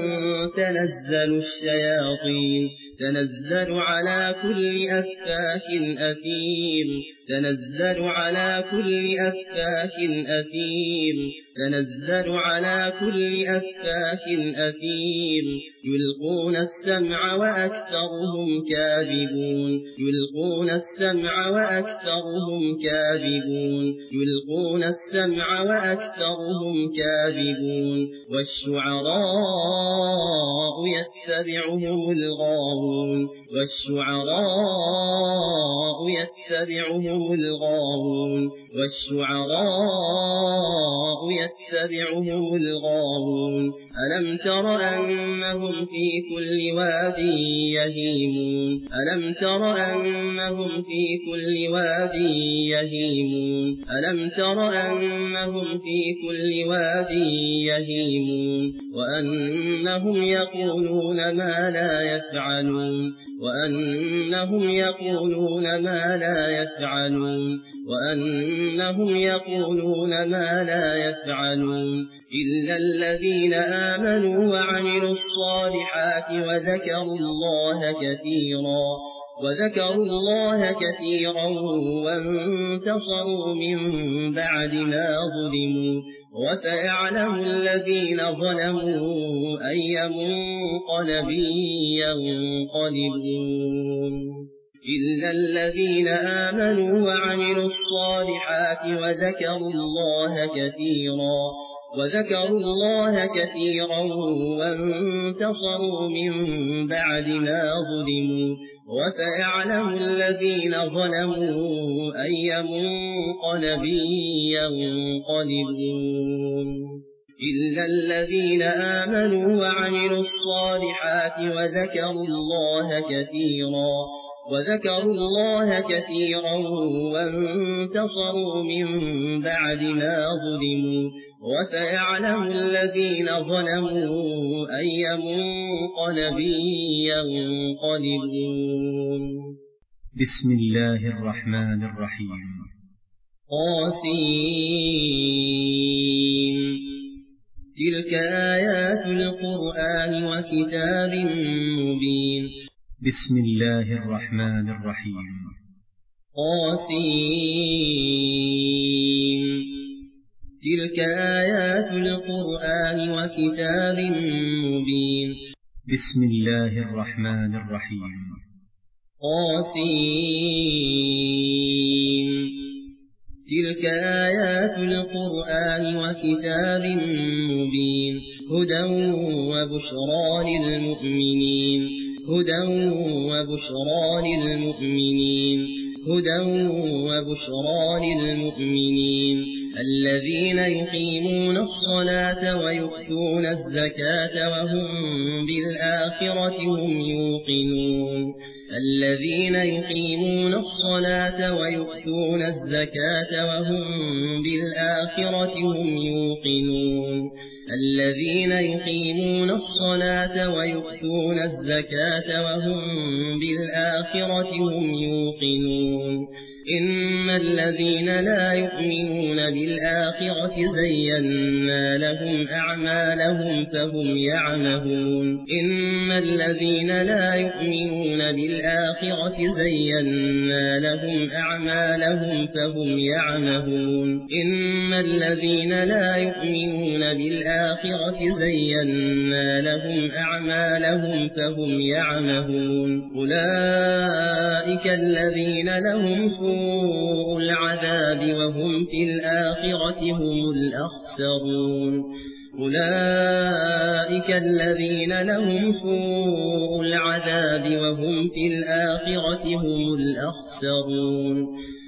تنزل الشياطين تنزل على كل أفاك أثيم تنزل على كل أفاك أثيم تنزل على كل أفاك أثيم يلقون السمع وأكثرهم كاذبون يلقون السمع وأكثرهم كاذبون يلقون السمع وأكثرهم كاذبون والشعراء يتبعهم الغاوون والشعراء يتبعهم الغاوون والشعراء يتبعهم الغاوون ألم تر أنهم في كل واد يهيمون ألم تر أنهم في كل واد يهيمون ألم تر أنهم في كل واد يهيمون وأنهم يقولون ما لا يفعلون وأنهم يقولون ما لا يفعلون وأنهم يقولون ما لا يفعلون إلا الذين آمنوا وعملوا الصالحات وذكروا الله كثيرا وانتصروا من بعد ما ظلموا وسيعلم الذين ظلموا أي منقلب ينقلبون إلا الذين آمنوا وعملوا الصالحات وذكروا الله كثيرا وانتصروا من بعد ما ظلموا وسيعلم الذين ظلموا أي منقلب ينقلبون إلا الذين آمنوا وعملوا الصالحات وذكروا الله كثيرا وانتصروا من بعد ما ظلموا وسيعلم الذين ظلموا أي منقلب ينقلبون بسم الله الرحمن الرحيم طاسين تلك آيات القرآن وكتاب مبين بسم الله الرحمن الرحيم طاسين تلك آيات القرآن وكتاب مبين بسم الله الرحمن الرحيم طاسين تلك آيات القرآن وكتاب مبين هدى وبشرى للمؤمنين الذين يقيمون الصلاة ويؤتون الزكاة وهم بالآخرة هم يوقنون الذين يقيمون الصلاة ويؤتون الزكاة وهم بالآخرة هم يوقنون الذين يقيمون الصلاة ويؤتون الزكاة وهم بالآخرة هم يوقنون إن الذين لا يؤمنون بالآخرة زينا لهم أعمالهم فهم يعمهون إن الذين لا يؤمنون بالآخرة زينا لهم أعمالهم فهم يعمهون إن الذين لا يؤمنون بالآخرة زينا لهم أعمالهم فهم يعمهون أولئك الذين لهم سوء العذاب وهم في الآخرة هم الأخسرون أولئك الذين لهم سوء العذاب وهم في الآخرة هم الأخسرون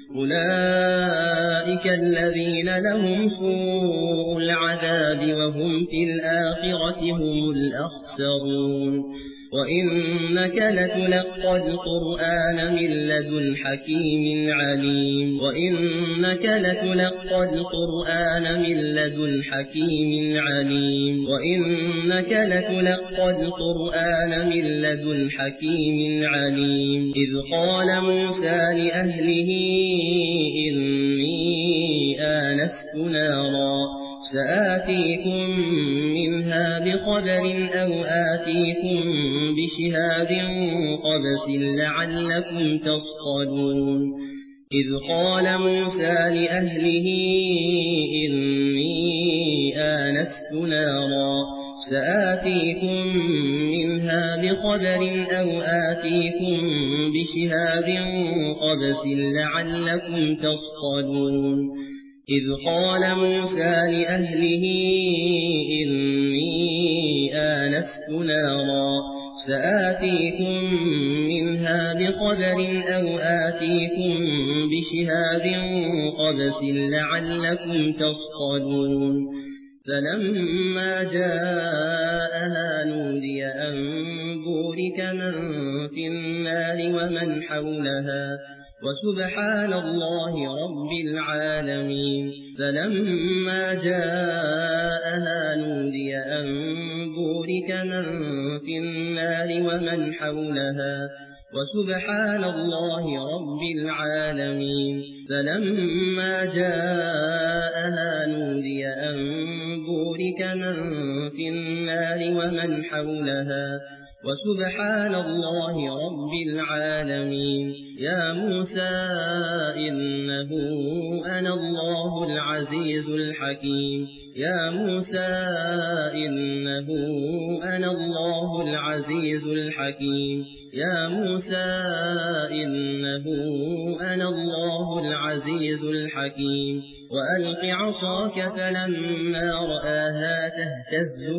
أولئك الذين لهم سوء العذاب وهم في الآخرة هم الأخسرون وإنك لتلقى القرآن من لدن حكيم عليم وإنك لتلقى القرآن من لدن حكيم عليم وإنك لتلقى القرآن من لدن حكيم عليم إذ قال موسى لأهله إني آنست نارا سآتيكم منها بخبر أو آتيكم بشهاب قبس لعلكم تصطلون إذ قال موسى لأهله إني آنست نارا سآتيكم منها بخبر أو آتيكم بشهاب قبس لعلكم تصطلون إذ قال موسى لأهله إني آنست نارا سآتيكم منها بخبر أو آتيكم بشهاب قبس لعلكم تصطلون فلما جاء نودي أن بورك من في النار ومن حولها وسبحان الله رب العالمين. فلما جاءها نودي أن بورك من في النار ومن حولها وسبحان الله رب العالمين. فلما جاءها نودي أن بورك من في النار ومن حولها وسبحان الله رب العالمين. يا موسى إنه أنا الله العزيز الحكيم. يا موسى إنه أنا الله العزيز الحكيم. يا موسى إنه أنا الله العزيز الحكيم. وألق عصاك فلما رآها تهتز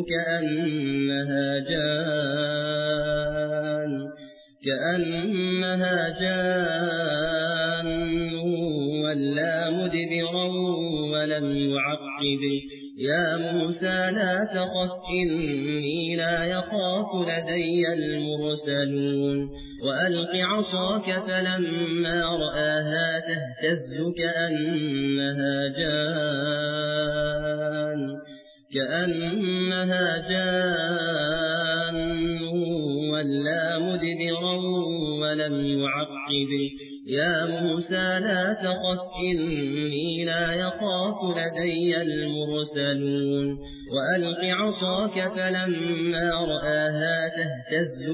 كأنها جان ولا مدبرا ولم يعقب. يا موسى لا تخف إني لا يخاف لدي المرسلون. وألق عصاك فلما رآها تهتز كأنها جان ولا مدبرا ولم يعقب. يا موسى لا تخف إني لا يخاف لدي المرسلون. وألق عصاك فلما رآها تهتز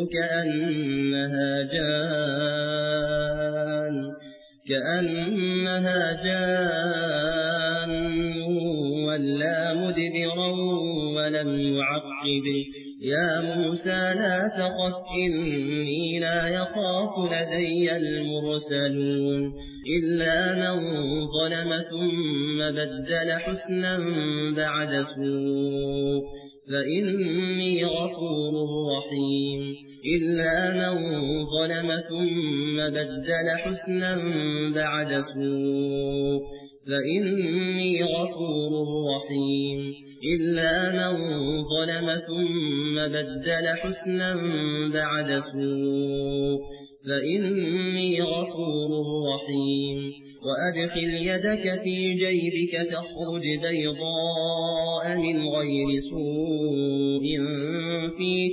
كأنها جان ولا مدبرا ولم يعقب. يا موسى لا تخف إني لا يخاف لدي المرسلون. إلا من ظلم ثم بدل حسنا بعد سوء فإني غفور رحيم. إلا من ظلم ثم بدل حسنا بعد سوء فإني غفور رحيم. إلا من ظلم ثم بدل حسنا بعد سوء فإني غفور رحيم. وأدخل يدك في جيبك تخرج بيضاء من غير سوء في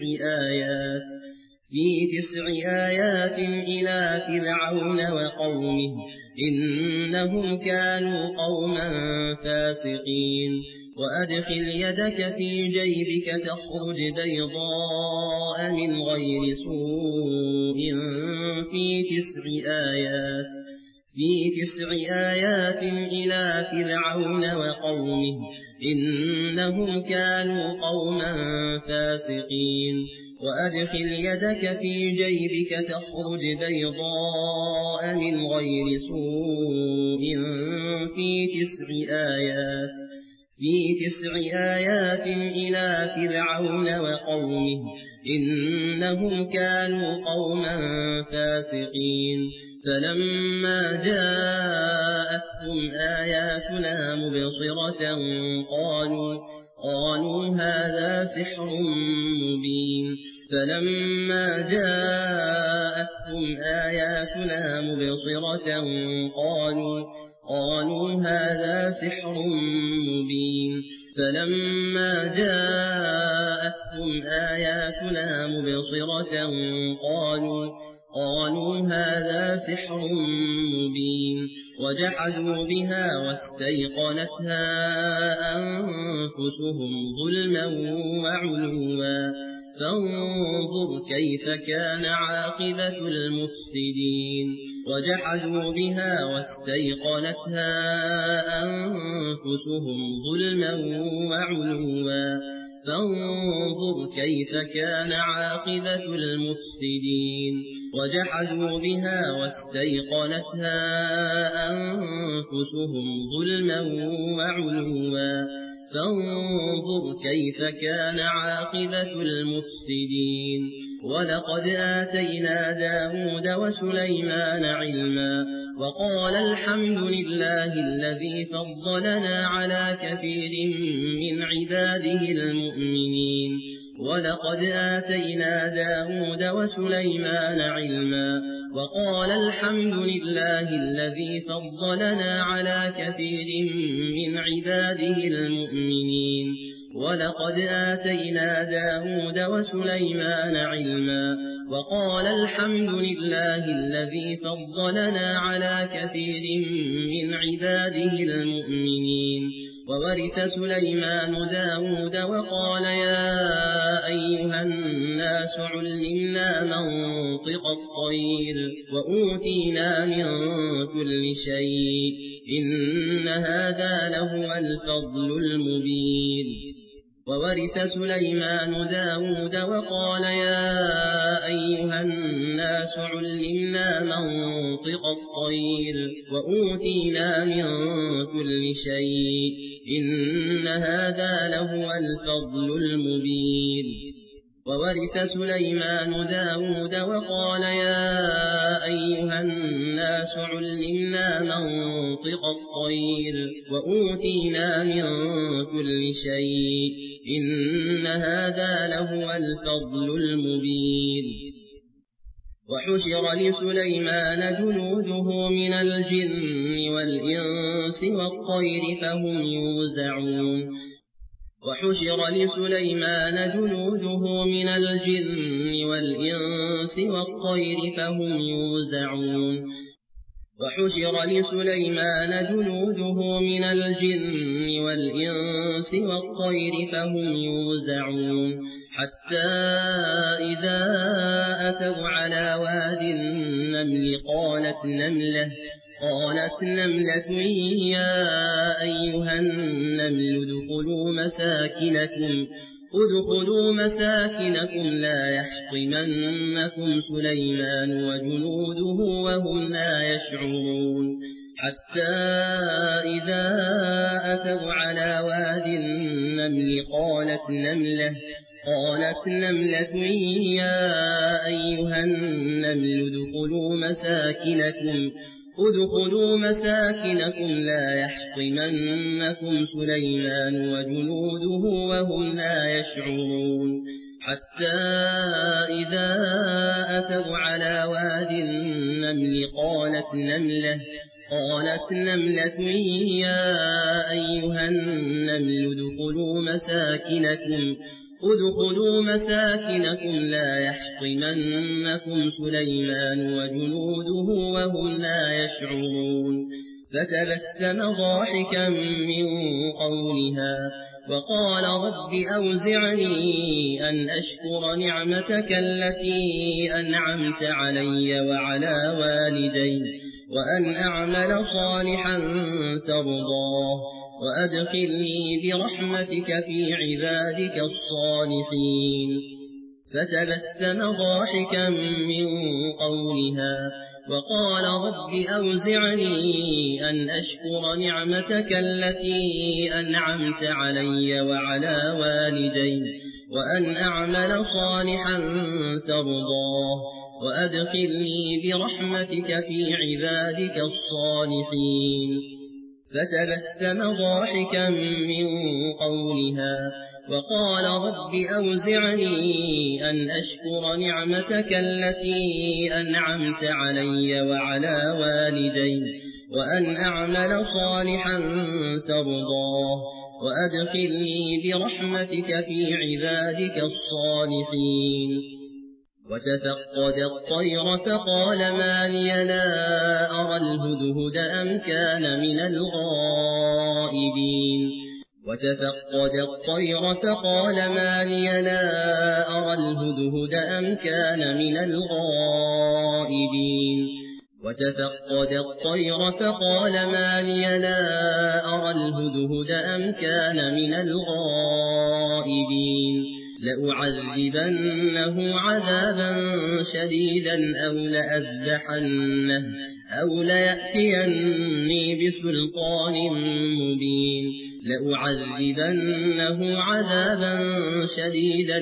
9 آيات إلى فرعون وقومه إنهم كانوا قوما فاسقين. وأدخل يدك في جيبك تخرج بيضاء من غير سوء في 9 آيات إلى فرعون وقومه إنهم كانوا قوما فاسقين. وأدخل يدك في جيبك تخرج بيضاء من غير سوء في 9 آيات إلى فرعون وقومه إنهم كانوا قوما فاسقين. فلما جاءتهم آياتنا مبصرة قالوا هذا سحر مبين. فلما جاءتهم آياتنا مبصرة قالوا هذا سحر مبين. فلما جاءتهم آياتنا مبصرة قالوا هذا سحر مبين. وجحدوا بها واستيقنتها أنفسهم ظلما وعلوا فانظر كيف كان عاقبة المفسدين. وجحدوا بها واستيقنتها أنفسهم ظلما وعلوا فانظر كيف كان عاقبة المفسدين. وجحدوا بها واستيقنتها أنفسهم ظلما وعلوا فانظر كيف كان عاقبة المفسدين. ولقد آتينا داود وسليمان علما وقال الحمد لله الذي فضلنا على كثير من عباده المؤمنين. ولقد آتينا داود وسليمان علما وقال الحمد لله الذي فضلنا على كثير من عباده المؤمنين ولقد آتينا داود وسليمان علما وقال الحمد لله الذي فضلنا على كثير من عباده المؤمنين وورث سليمان داود وقال يا أيها الناس علمنا منطق الطير وأوتينا من كل شيء إن هذا لهو الفضل المبين وورث سليمان داود وقال يا أيها الناس علمنا منطق الطير وأوتينا من كل شيء إن هذا لهو الفضل المبين وورث سليمان داود وقال يا أيها الناس علمنا منطق الطير وأوتينا من كل شيء إن هذا لهو الفضل المبين وحشر لسليمان جنوده من الجن والإنس والطير فهم يوزعون وحشر لسليمان جنوده من الجن والإنس والطير فهم يوزعون وحشر لسليمان جنوده من الجن والإنس والطير فهم يوزعون حتى إذا أتوا على واد النمل قالت نملة يا أيها النمل ادخلوا مساكنكم لا يحطمنكم سليمان وجنوده وهم لا يشعرون حتى إذا أتوا على واد النمل قالت نملة يا أيها النمل ادخلوا مساكنكم لا يحطمنكم سليمان وجنوده وهم لا يشعرون حتى إذا أتوا على واد النمل قالت نملة يا أيها النمل ادخلوا مساكنكم لا يحطمنكم سليمان وجنوده وهم لا يشعرون فتبسم ضاحكا من قولها وقال رب أوزعني أن أشكر نعمتك التي أنعمت علي وعلى والدي وأن أعمل صالحا ترضاه وأدخلني برحمتك في عبادك الصالحين فتبسم ضاحكا من قولها وقال رب أوزعني أن أشكر نعمتك التي أنعمت علي وعلى والدي وأن أعمل صالحا ترضاه وأدخلني برحمتك في عبادك الصالحين فتبسم ضاحكا من قولها وقال رب أوزعني أن أشكر نعمتك التي أنعمت علي وعلى والدي وأن أعمل صالحا ترضاه وأدخلني برحمتك في عبادك الصالحين وتفقد الطير فقال ما لي لا أرى الهدهد أم كان من الغائبين وتفقد الطير فقال ما لي لا أرى الهدهد أم كان من الغائبين وتفقد الطير فقال ما لي لا أرى الهدهد أم كان من الغائبين لأعذبنه عذابا شديدا أو ليأتيني بسلطان مبين لأعذبنه عذابا شديدا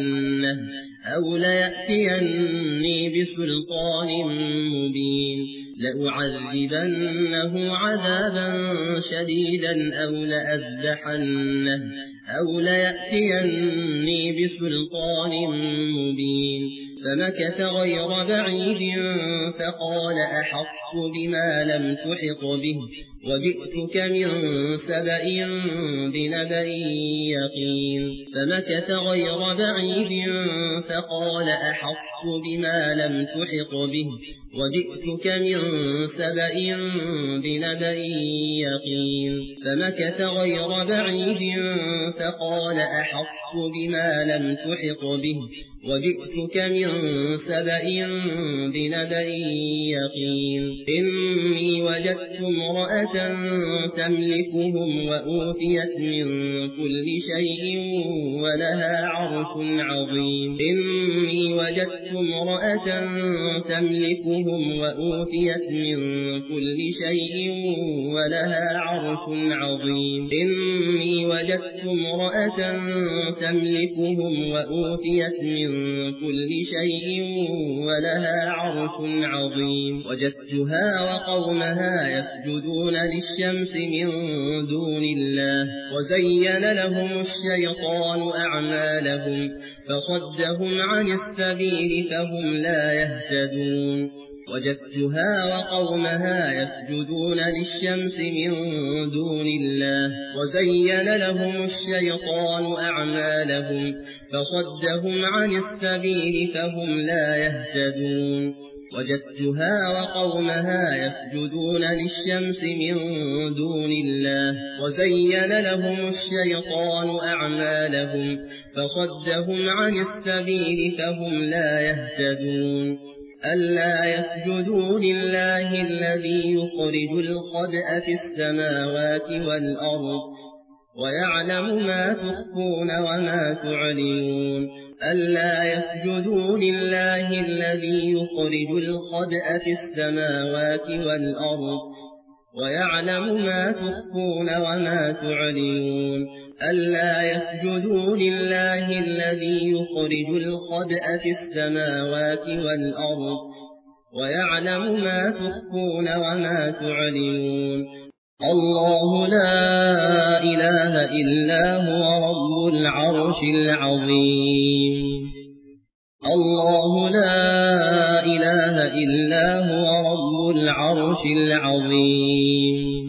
أو ليأتيني بسلطان مبين لأعذبنه عذابا شديدا أو ليأتيني بسلطان مبين. فمكث غير بعيد فقال أحطت بما لم تحط به وجئتك من سبأ بنبأ يقين. فمكث غير بعيد فقال أحطت بما لم تحط به وجئتك من سبأ بنبأ يقين. فمكث غير بعيد فقال أحطت بما لم تحط به وجئتك من سبأ بنبأ يقين. إني وجدت امرأة تملكهم وأوتيت من كل شيء ولها عرش عظيم. إني وجدت امرأة تملكهم وأوتيت من كل شيء ولها عرش عظيم. إني وجدت امرأة تملكهم وأوتيت من كل شيء ولها عرش عظيم. وجدتها وقومها يسجدون للشمس من دون الله وزين لهم الشيطان أعمالهم فصدهم عن السبيل فهم لا يهتدون. وجدتها وقومها يسجدون للشمس من دون الله وزين لهم الشيطان أعمالهم فصدهم عن السبيل فهم لا يهتدون. وجدتها وقومها يسجدون للشمس من دون الله وزين لهم الشيطان أعمالهم فصدهم عن السبيل فهم لا يهتدون. ألا يسجدوا لله الذي يخرج الخبأ في السماوات والأرض ويعلم ما تخفون وما تعلنون. ألا يسجدوا لله الذي يخرج الخبأ في السماوات والأرض ويعلم ما تخفون وما تعلنون. ألا يسجدوا لله الذي يخرج الخبأ في السماوات والأرض ويعلم ما تخفون وما تعلنون. الله لا إله إلا هو رب العرش العظيم. الله لا إله إلا هو رب العرش العظيم.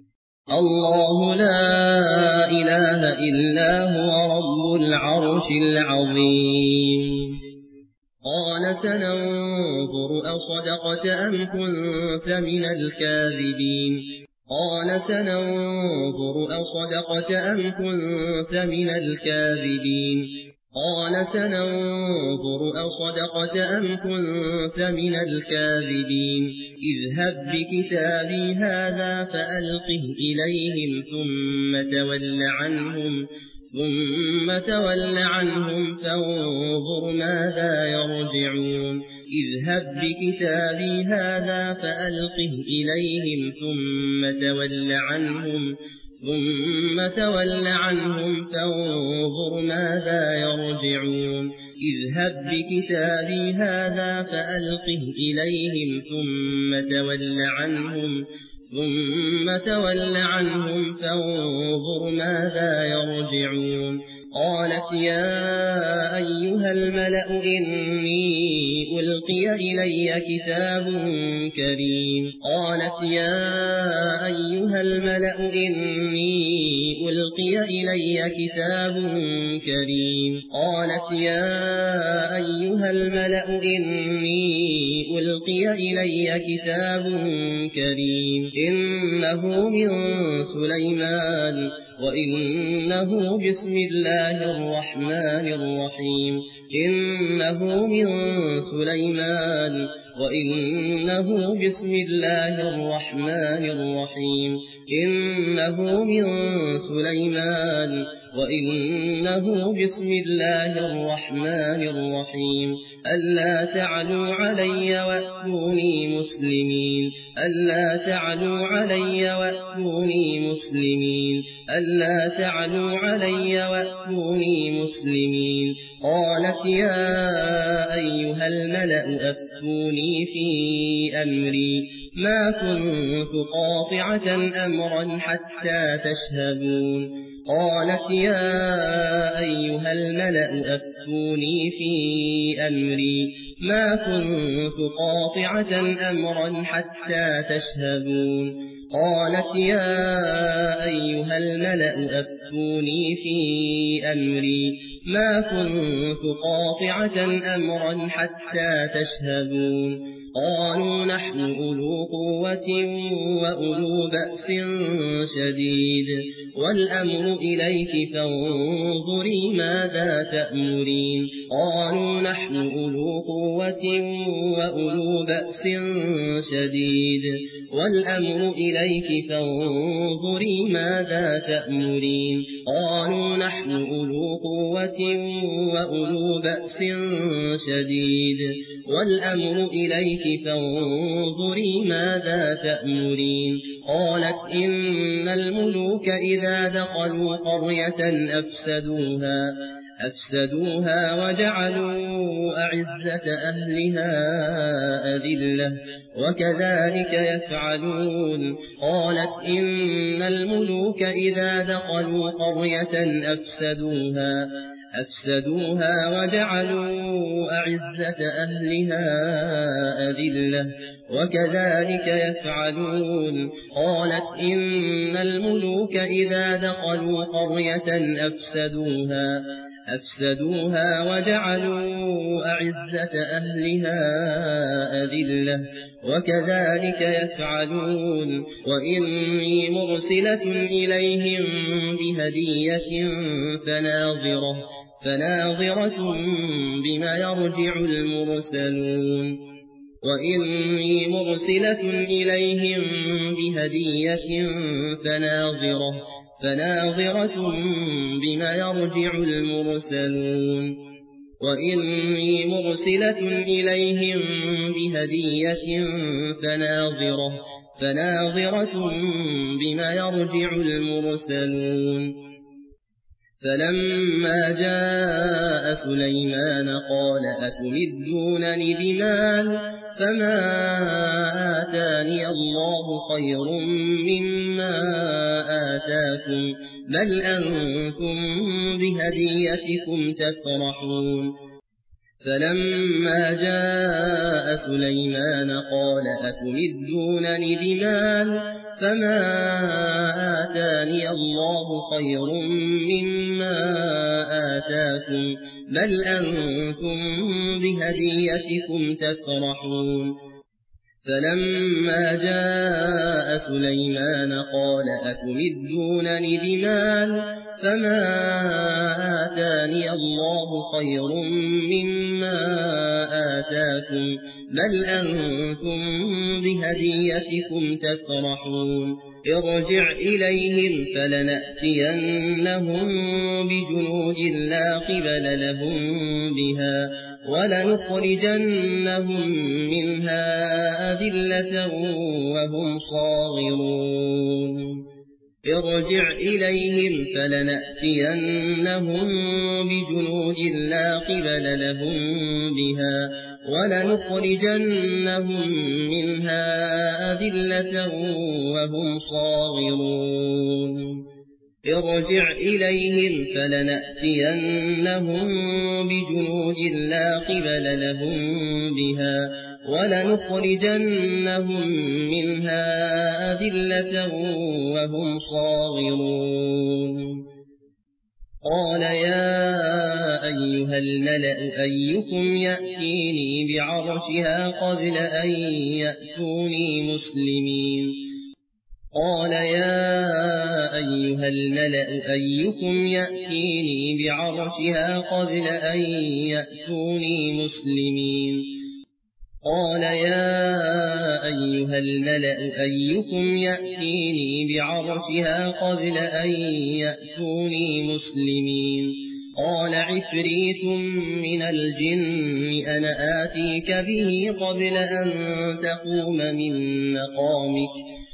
الله لا إله إلا هو رب العرش العظيم. قال سننظر أصدقت أم كنت من الكاذبين. قال سننظر أصدقت أم كنت من الكاذبين. قال سننظر أصدقت أم كنت من الكاذبين. اذهب بكتابي هذا فألقه إليهم ثم تول عنهم فانظر ماذا يرجعون. اذهب بكتابي هذا فألقه إليهم ثم تول عنهم فانظر ماذا يرجعون. اذهب بكتابي هذا فألقه إليهم ثم تول عنهم فانظر ماذا يرجعون. قالت يا أيها الملأ إني ألقي إلي كتاب كريم. قالت يا أيها الملأ إني ألقي إلي كتاب كريم. قالت يا أيها الملأ إني ألقي إلي كتاب كريم إنه من سليمان وإنه بسم الله الرحمن الرحيم. إنه من سليمان وإنه بسم الله الرحمن الرحيم. إنه من سليمان وإنه بسم الله الرحمن الرحيم. ألا تعلوا علي وأتوني مسلمين. ألا تعلوا علي وأتوني مسلمين. ألا تعلوا علي وأتوني مسلمين. قالت يا أيها الملأ أفتوني في أمري ما كنت قاطعة أمرا حتى تشهدون قالت يا أيها الملأ أفتوني في أمري ما كنت قاطعة أمرا حتى تشهدون قالت يا أيها الملأ أفتوني في أمري ما كنت قاطعة أمرا حتى تشهدون قالوا نحن أولو قوة وأولو بأس شديد والأمر إليك فانظري ماذا تأمرين قالوا نحن أولو قوة وأولو بأس شديد والأمر إليك فانظري ماذا تأمرين قالوا نحن أولو قوة وأولو بأس شديد والأمر إليك فانظري ماذا تأمرين قالت إن الملوك إذا دخلوا قرية أفسدوها وجعلوا أعزة أهلها أذلة وكذلك يفعلون قالت إن الملوك إذا دخلوا قرية أفسدوها وجعلوا أعزة أهلها أذلة وكذلك يفعلون قالت إن الملوك إذا دخلوا قرية أفسدوها وجعلوا أعزة أهلها أذلة وكذلك يفعلون وإني مرسلة إليهم بهدية فناظرة بما يرجع المرسلون وإني مرسلة إليهم بهدية فناظرة بما يرجع المرسلون وإني مرسلة إليهم بهدية فناظرة بما يرجع المرسلون فلما جاء سليمان قال أتمدونني بمال فما آتاني الله خير مما آتاكم بل أنتم بهديتكم تفرحون فلما جاء سليمان قال أتمدونني بمال فما آتاني الله خير مما آتاكم بل أنتم بهديتكم تفرحون فلما جاء سليمان قال أتمدونني بمال فما آتاني الله خير مما آتاكم بل أنتم بهديتكم تفرحون ارجع إليهم فلنأتينهم بجنود لا قبل لهم بها ولنخرجنهم منها أذلة وهم صاغرون ارجع إليهم فلنأتينهم بجنود لا قبل لهم بها ولنخرجنهم منها أذلة وهم صاغرون ارجع إليهم فلنأتينهم بجنود لا قبل لهم بها ولنخرجنهم منها أذلة وهم صاغرون قال يا أيها الملأ أيكم يأتيني بعرشها قبل أن يأتوني مسلمين قال يا أيها الملأ أيكم يأتيني بعرشها قبل أن يأتوني مسلمين قال يا أيها الملأ أيكم يأتيني بعرشها قبل أن يأتوني مسلمين قال عفريت من الجن أنا آتيك به قبل أن تقوم من مقامك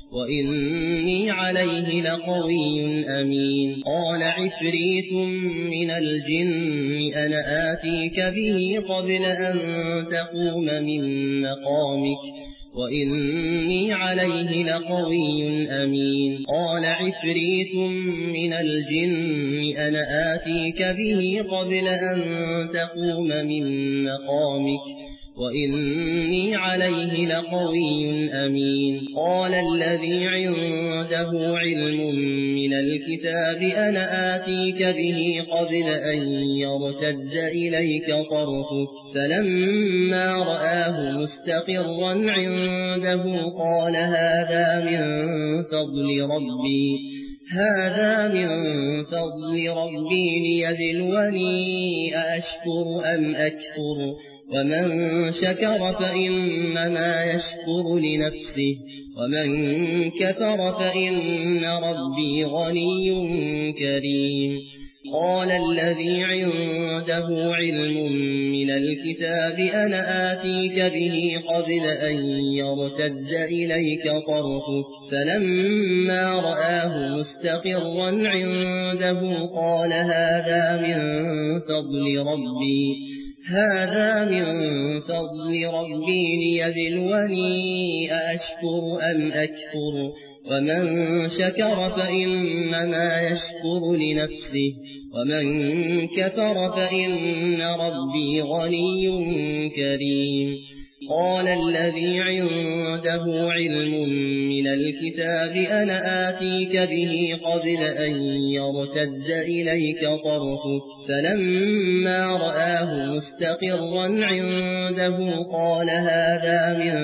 وإني عليه لقوي أمين قال عفريت من الجن أنا آتيك به قبل أن تقوم من مقامك وإني عليه لقوي أمين قال عفريت من الجن أنا آتيك به قبل أن تقوم من مقامك وإني عليه لقوي أمين قال الذي عنده علم من الكتاب أنا آتيك به قبل أن يرتد إليك طرفك فلما رآه مستقرا عنده قال هذا من فضل ربي ليبلوني أأشكر أم أكفر ومن شكر فإنما يشكر لنفسه ومن كفر فإن ربي غني كريم قال الذي عنده علم من الكتاب أنا آتيك به قبل أن يرتد إليك طرفك فلما رآه مستقرا عنده قال هذا من فضل ربي ليبلوني أأشكر أم أكفر ومن شكر فإنما يشكر لنفسه ومن كفر فإن ربي غني كريم قال الذي عنده علم من الكتاب أنا آتيك به قبل أن يرتد إليك طرفك فلما رآه مستقرا عنده قال هذا من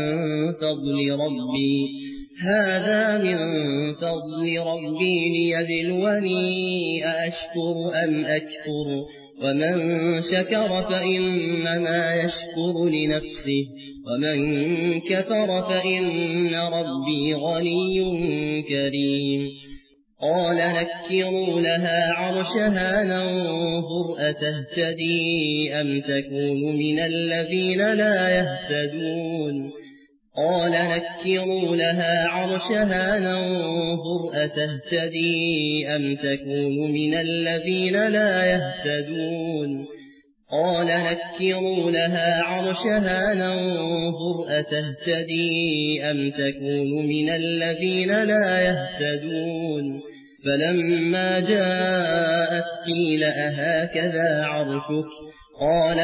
فضل ربي ليبلوني أأشكر أم أكفر ومن شكر فإنما يشكر لنفسه ومن كفر فإن ربي غني كريم قال نكروا لها عرشها ننظر أتهتدي أم تكون من الذين لا يهتدون قال نكروا لها عرشها ننظر أتهتدي أم تكون من الذين لا يهتدون قال نكروا لها عرشها ننظر أتهتدي أم تكون من الذين لا يهتدون فلما جاءت قيل أهكذا عرشك قالت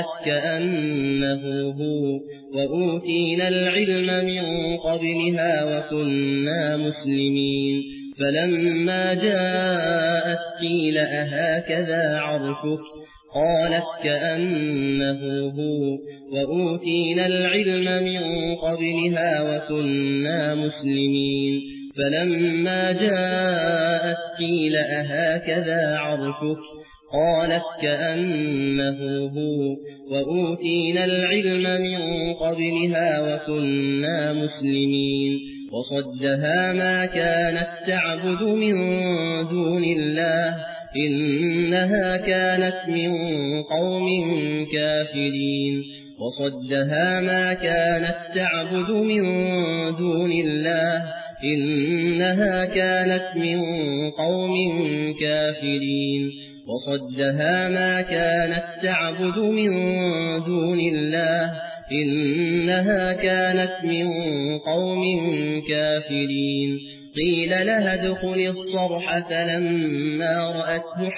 كأنه هو وأوتينا العلم من قبلها وكنا مسلمين فلما جاءت قيل أهكذا عرشك قالت كأنه هو وأوتينا العلم من قبلها وكنا مسلمين فلما جاءت قيل أهكذا عرشك قالت كأنه هو وأوتينا العلم من قبلها وكنا مسلمين وصدها ما كانت تعبد من دون الله إنها كانت من قوم كافرين وصدها ما كانت تعبد من دون الله إنها كانت من قوم كافرين وصدها ما كانت تعبد من دون الله إنها كانت من قوم كافرين قيل لها ادخل الصرح فلما رأته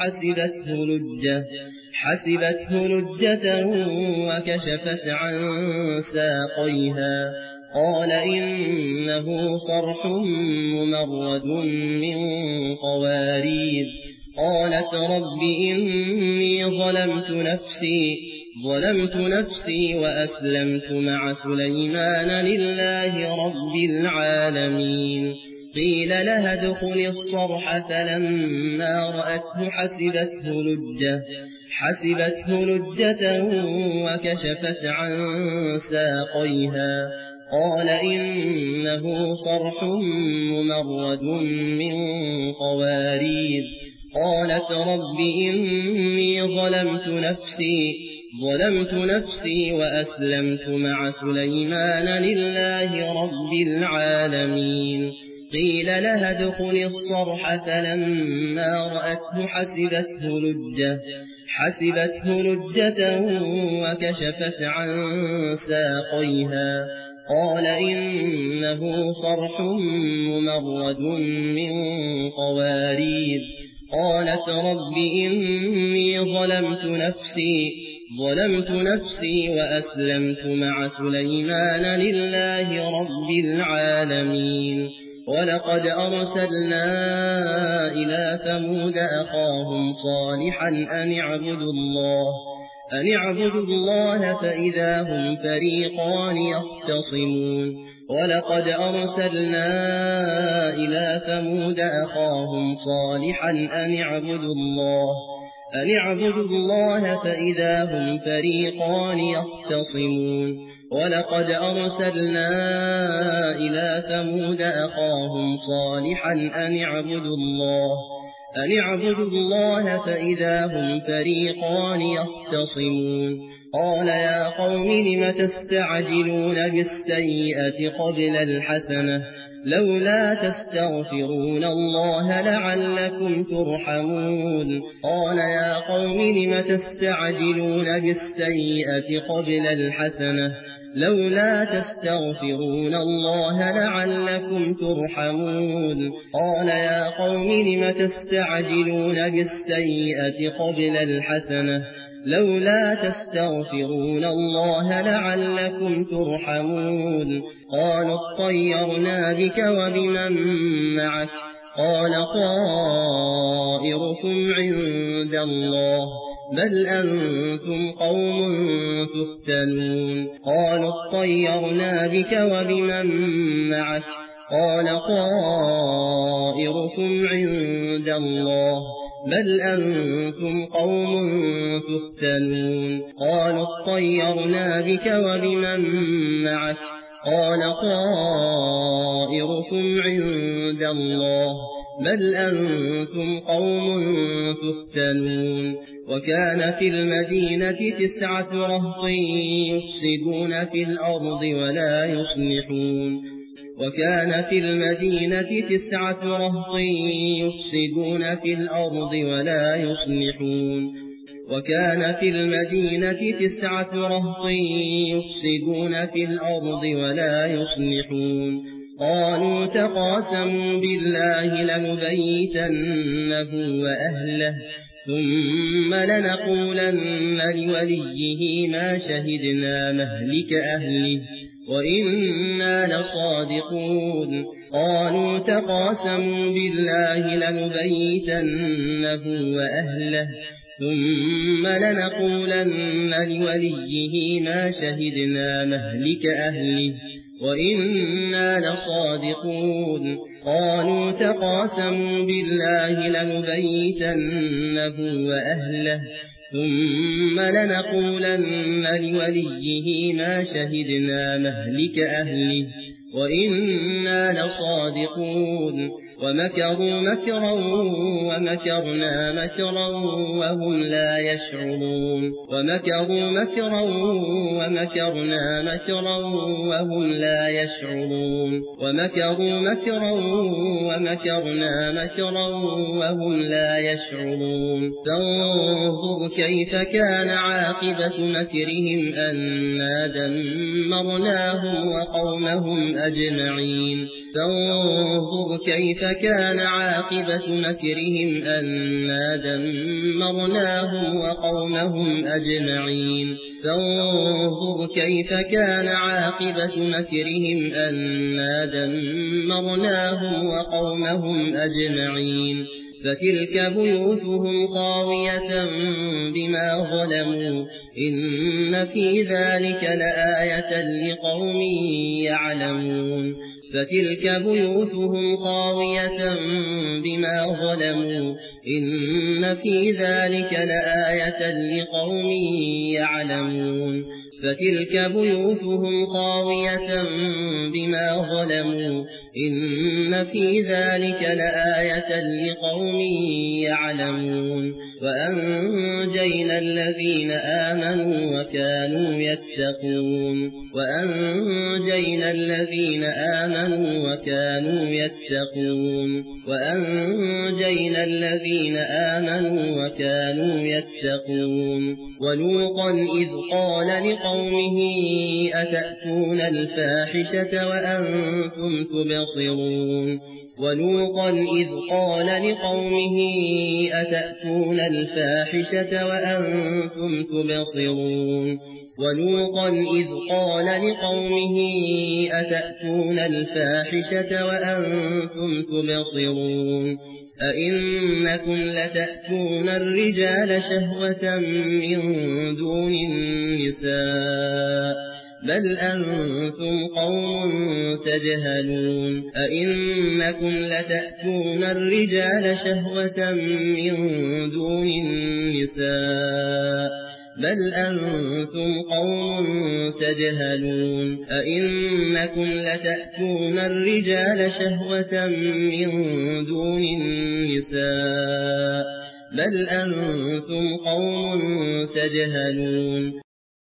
حسبته لجة وكشفت عن ساقيها قال إنه صرح ممرد من قوارير قالت رب إني ظلمت نفسي وأسلمت مع سليمان لله رب العالمين قيل لها ادخل الصرح فلما رأته حسبته لجة وكشفت عن ساقيها قال إنه صرح ممرد من قوارير قالت رب إني ظلمت نفسي وأسلمت مع سليمان لله رب العالمين قيل لها ادخل الصرح فلما رأته حسبته لجة وكشفت عن ساقيها قال إنه صرح ممرد من قوارير. قالت رب إني ظلمت نفسي وأسلمت مع سليمان لله رب العالمين. ولقد أرسلنا إلى ثمود أخاهم صالحا أن اعبدوا الله فإذا هم فريقان يختصمون. ولقد أرسلنا إلى ثمود أخاهم صالحا أن اعبدوا الله فإذا هم فريقان يختصمون. ولقد أرسلنا إلى ثمود أخاهم صالحا أن اعبدوا الله فإذا هم فريقان يختصمون. قال يا قوم لم تستعجلون بالسيئة قبل الحسنة لولا تستغفرون الله لعلكم ترحمون. قال يا قوم لم تستعجلون بالسيئة قبل الحسنة لولا تستغفرون الله لعلكم ترحمون. قال يا قوم لم تستعجلون بالسيئة قبل الحسنة لولا تستغفرون الله لعلكم ترحمون. قالوا اطيرنا بك وبمن معك قال طائركم عند الله بل أنتم قوم تفتنون. قالوا اطيرنا بك وبمن معك قال طائركم عند الله بل أنتم قوم تفتنون. قالوا اطيرنا بك وبمن معك قال طائركم عند الله بل أنتم قوم تفتنون. وكان في المدينة 9 رهط يفسدون في الأرض ولا يصلحون. وكان في المدينة 9 رهط يفسدون في الأرض ولا يصلحون. وكان في المدينة 9 رهط يفسدون في الأرض ولا يصلحون. قالوا تقاسموا بالله لنبيتنه وأهله ثم لنقولن لوليه ما شهدنا مهلك أهله وإنا لصادقون. قالوا تقاسموا بالله لنبيتنه وأهله ثم لنقولن لوليه ما شهدنا مهلك أهله وإنا لصادقون. قالوا تقاسموا بالله لنبيتنه وأهله ثم لنقولن لوليه ما شهدنا مهلك أهله وإنا لصادقون. ومكروا مكرا ومكرنا مكرا وهم لا يشعرون. ومكروا مكرا ومكرنا مكرا وهم لا يشعرون. ومكروا مكرا ومكرنا مكرا وهم لا يشعرون. فانظر كيف كان عاقبة مكرهم أنا دمرناهم وقومهم أجمعين. فانظر كيف كان عاقبة مكرهم أنا دمرناهم وقومهم أجمعين. فانظر كيف كان عاقبة مكرهم أنا دمرناهم وقومهم أجمعين. فتلك بيوتهم خاوية بما ظلموا إن في ذلك لآية لقوم يعلمون. فتلك بيوتهم خاوية بما ظلموا إن في ذلك لآية لقوم يعلمون. فتلك بيوتهم خاوية بما ظلموا إن في ذلك لآية لقوم يعلمون وأنجينا الذين آمنوا وكانوا يتقون وأنجينا الذين آمنوا وكانوا يتقون وأنجينا الذين آمنوا وكانوا يتقون ولوطا إذ قال لقومه أتأتون الفاحشة وأنتم تبصرون ولوطا إذ قال لقومه أتأتون الفاحشة وأنتم تبصرون ولوطا إذ قال لقومه أتأتون الفاحشة وأنتم تبصرون أئنكم لتأتون الرجال شهوة من دون النساء بل أنتم قوم تجهلون أئنكم لتأتون الرجال شهوة من دون النساء بل أنتم قوم تجهلون أئنكم لتأتون الرجال شهوة من دون النساء بل أنتم قوم تجهلون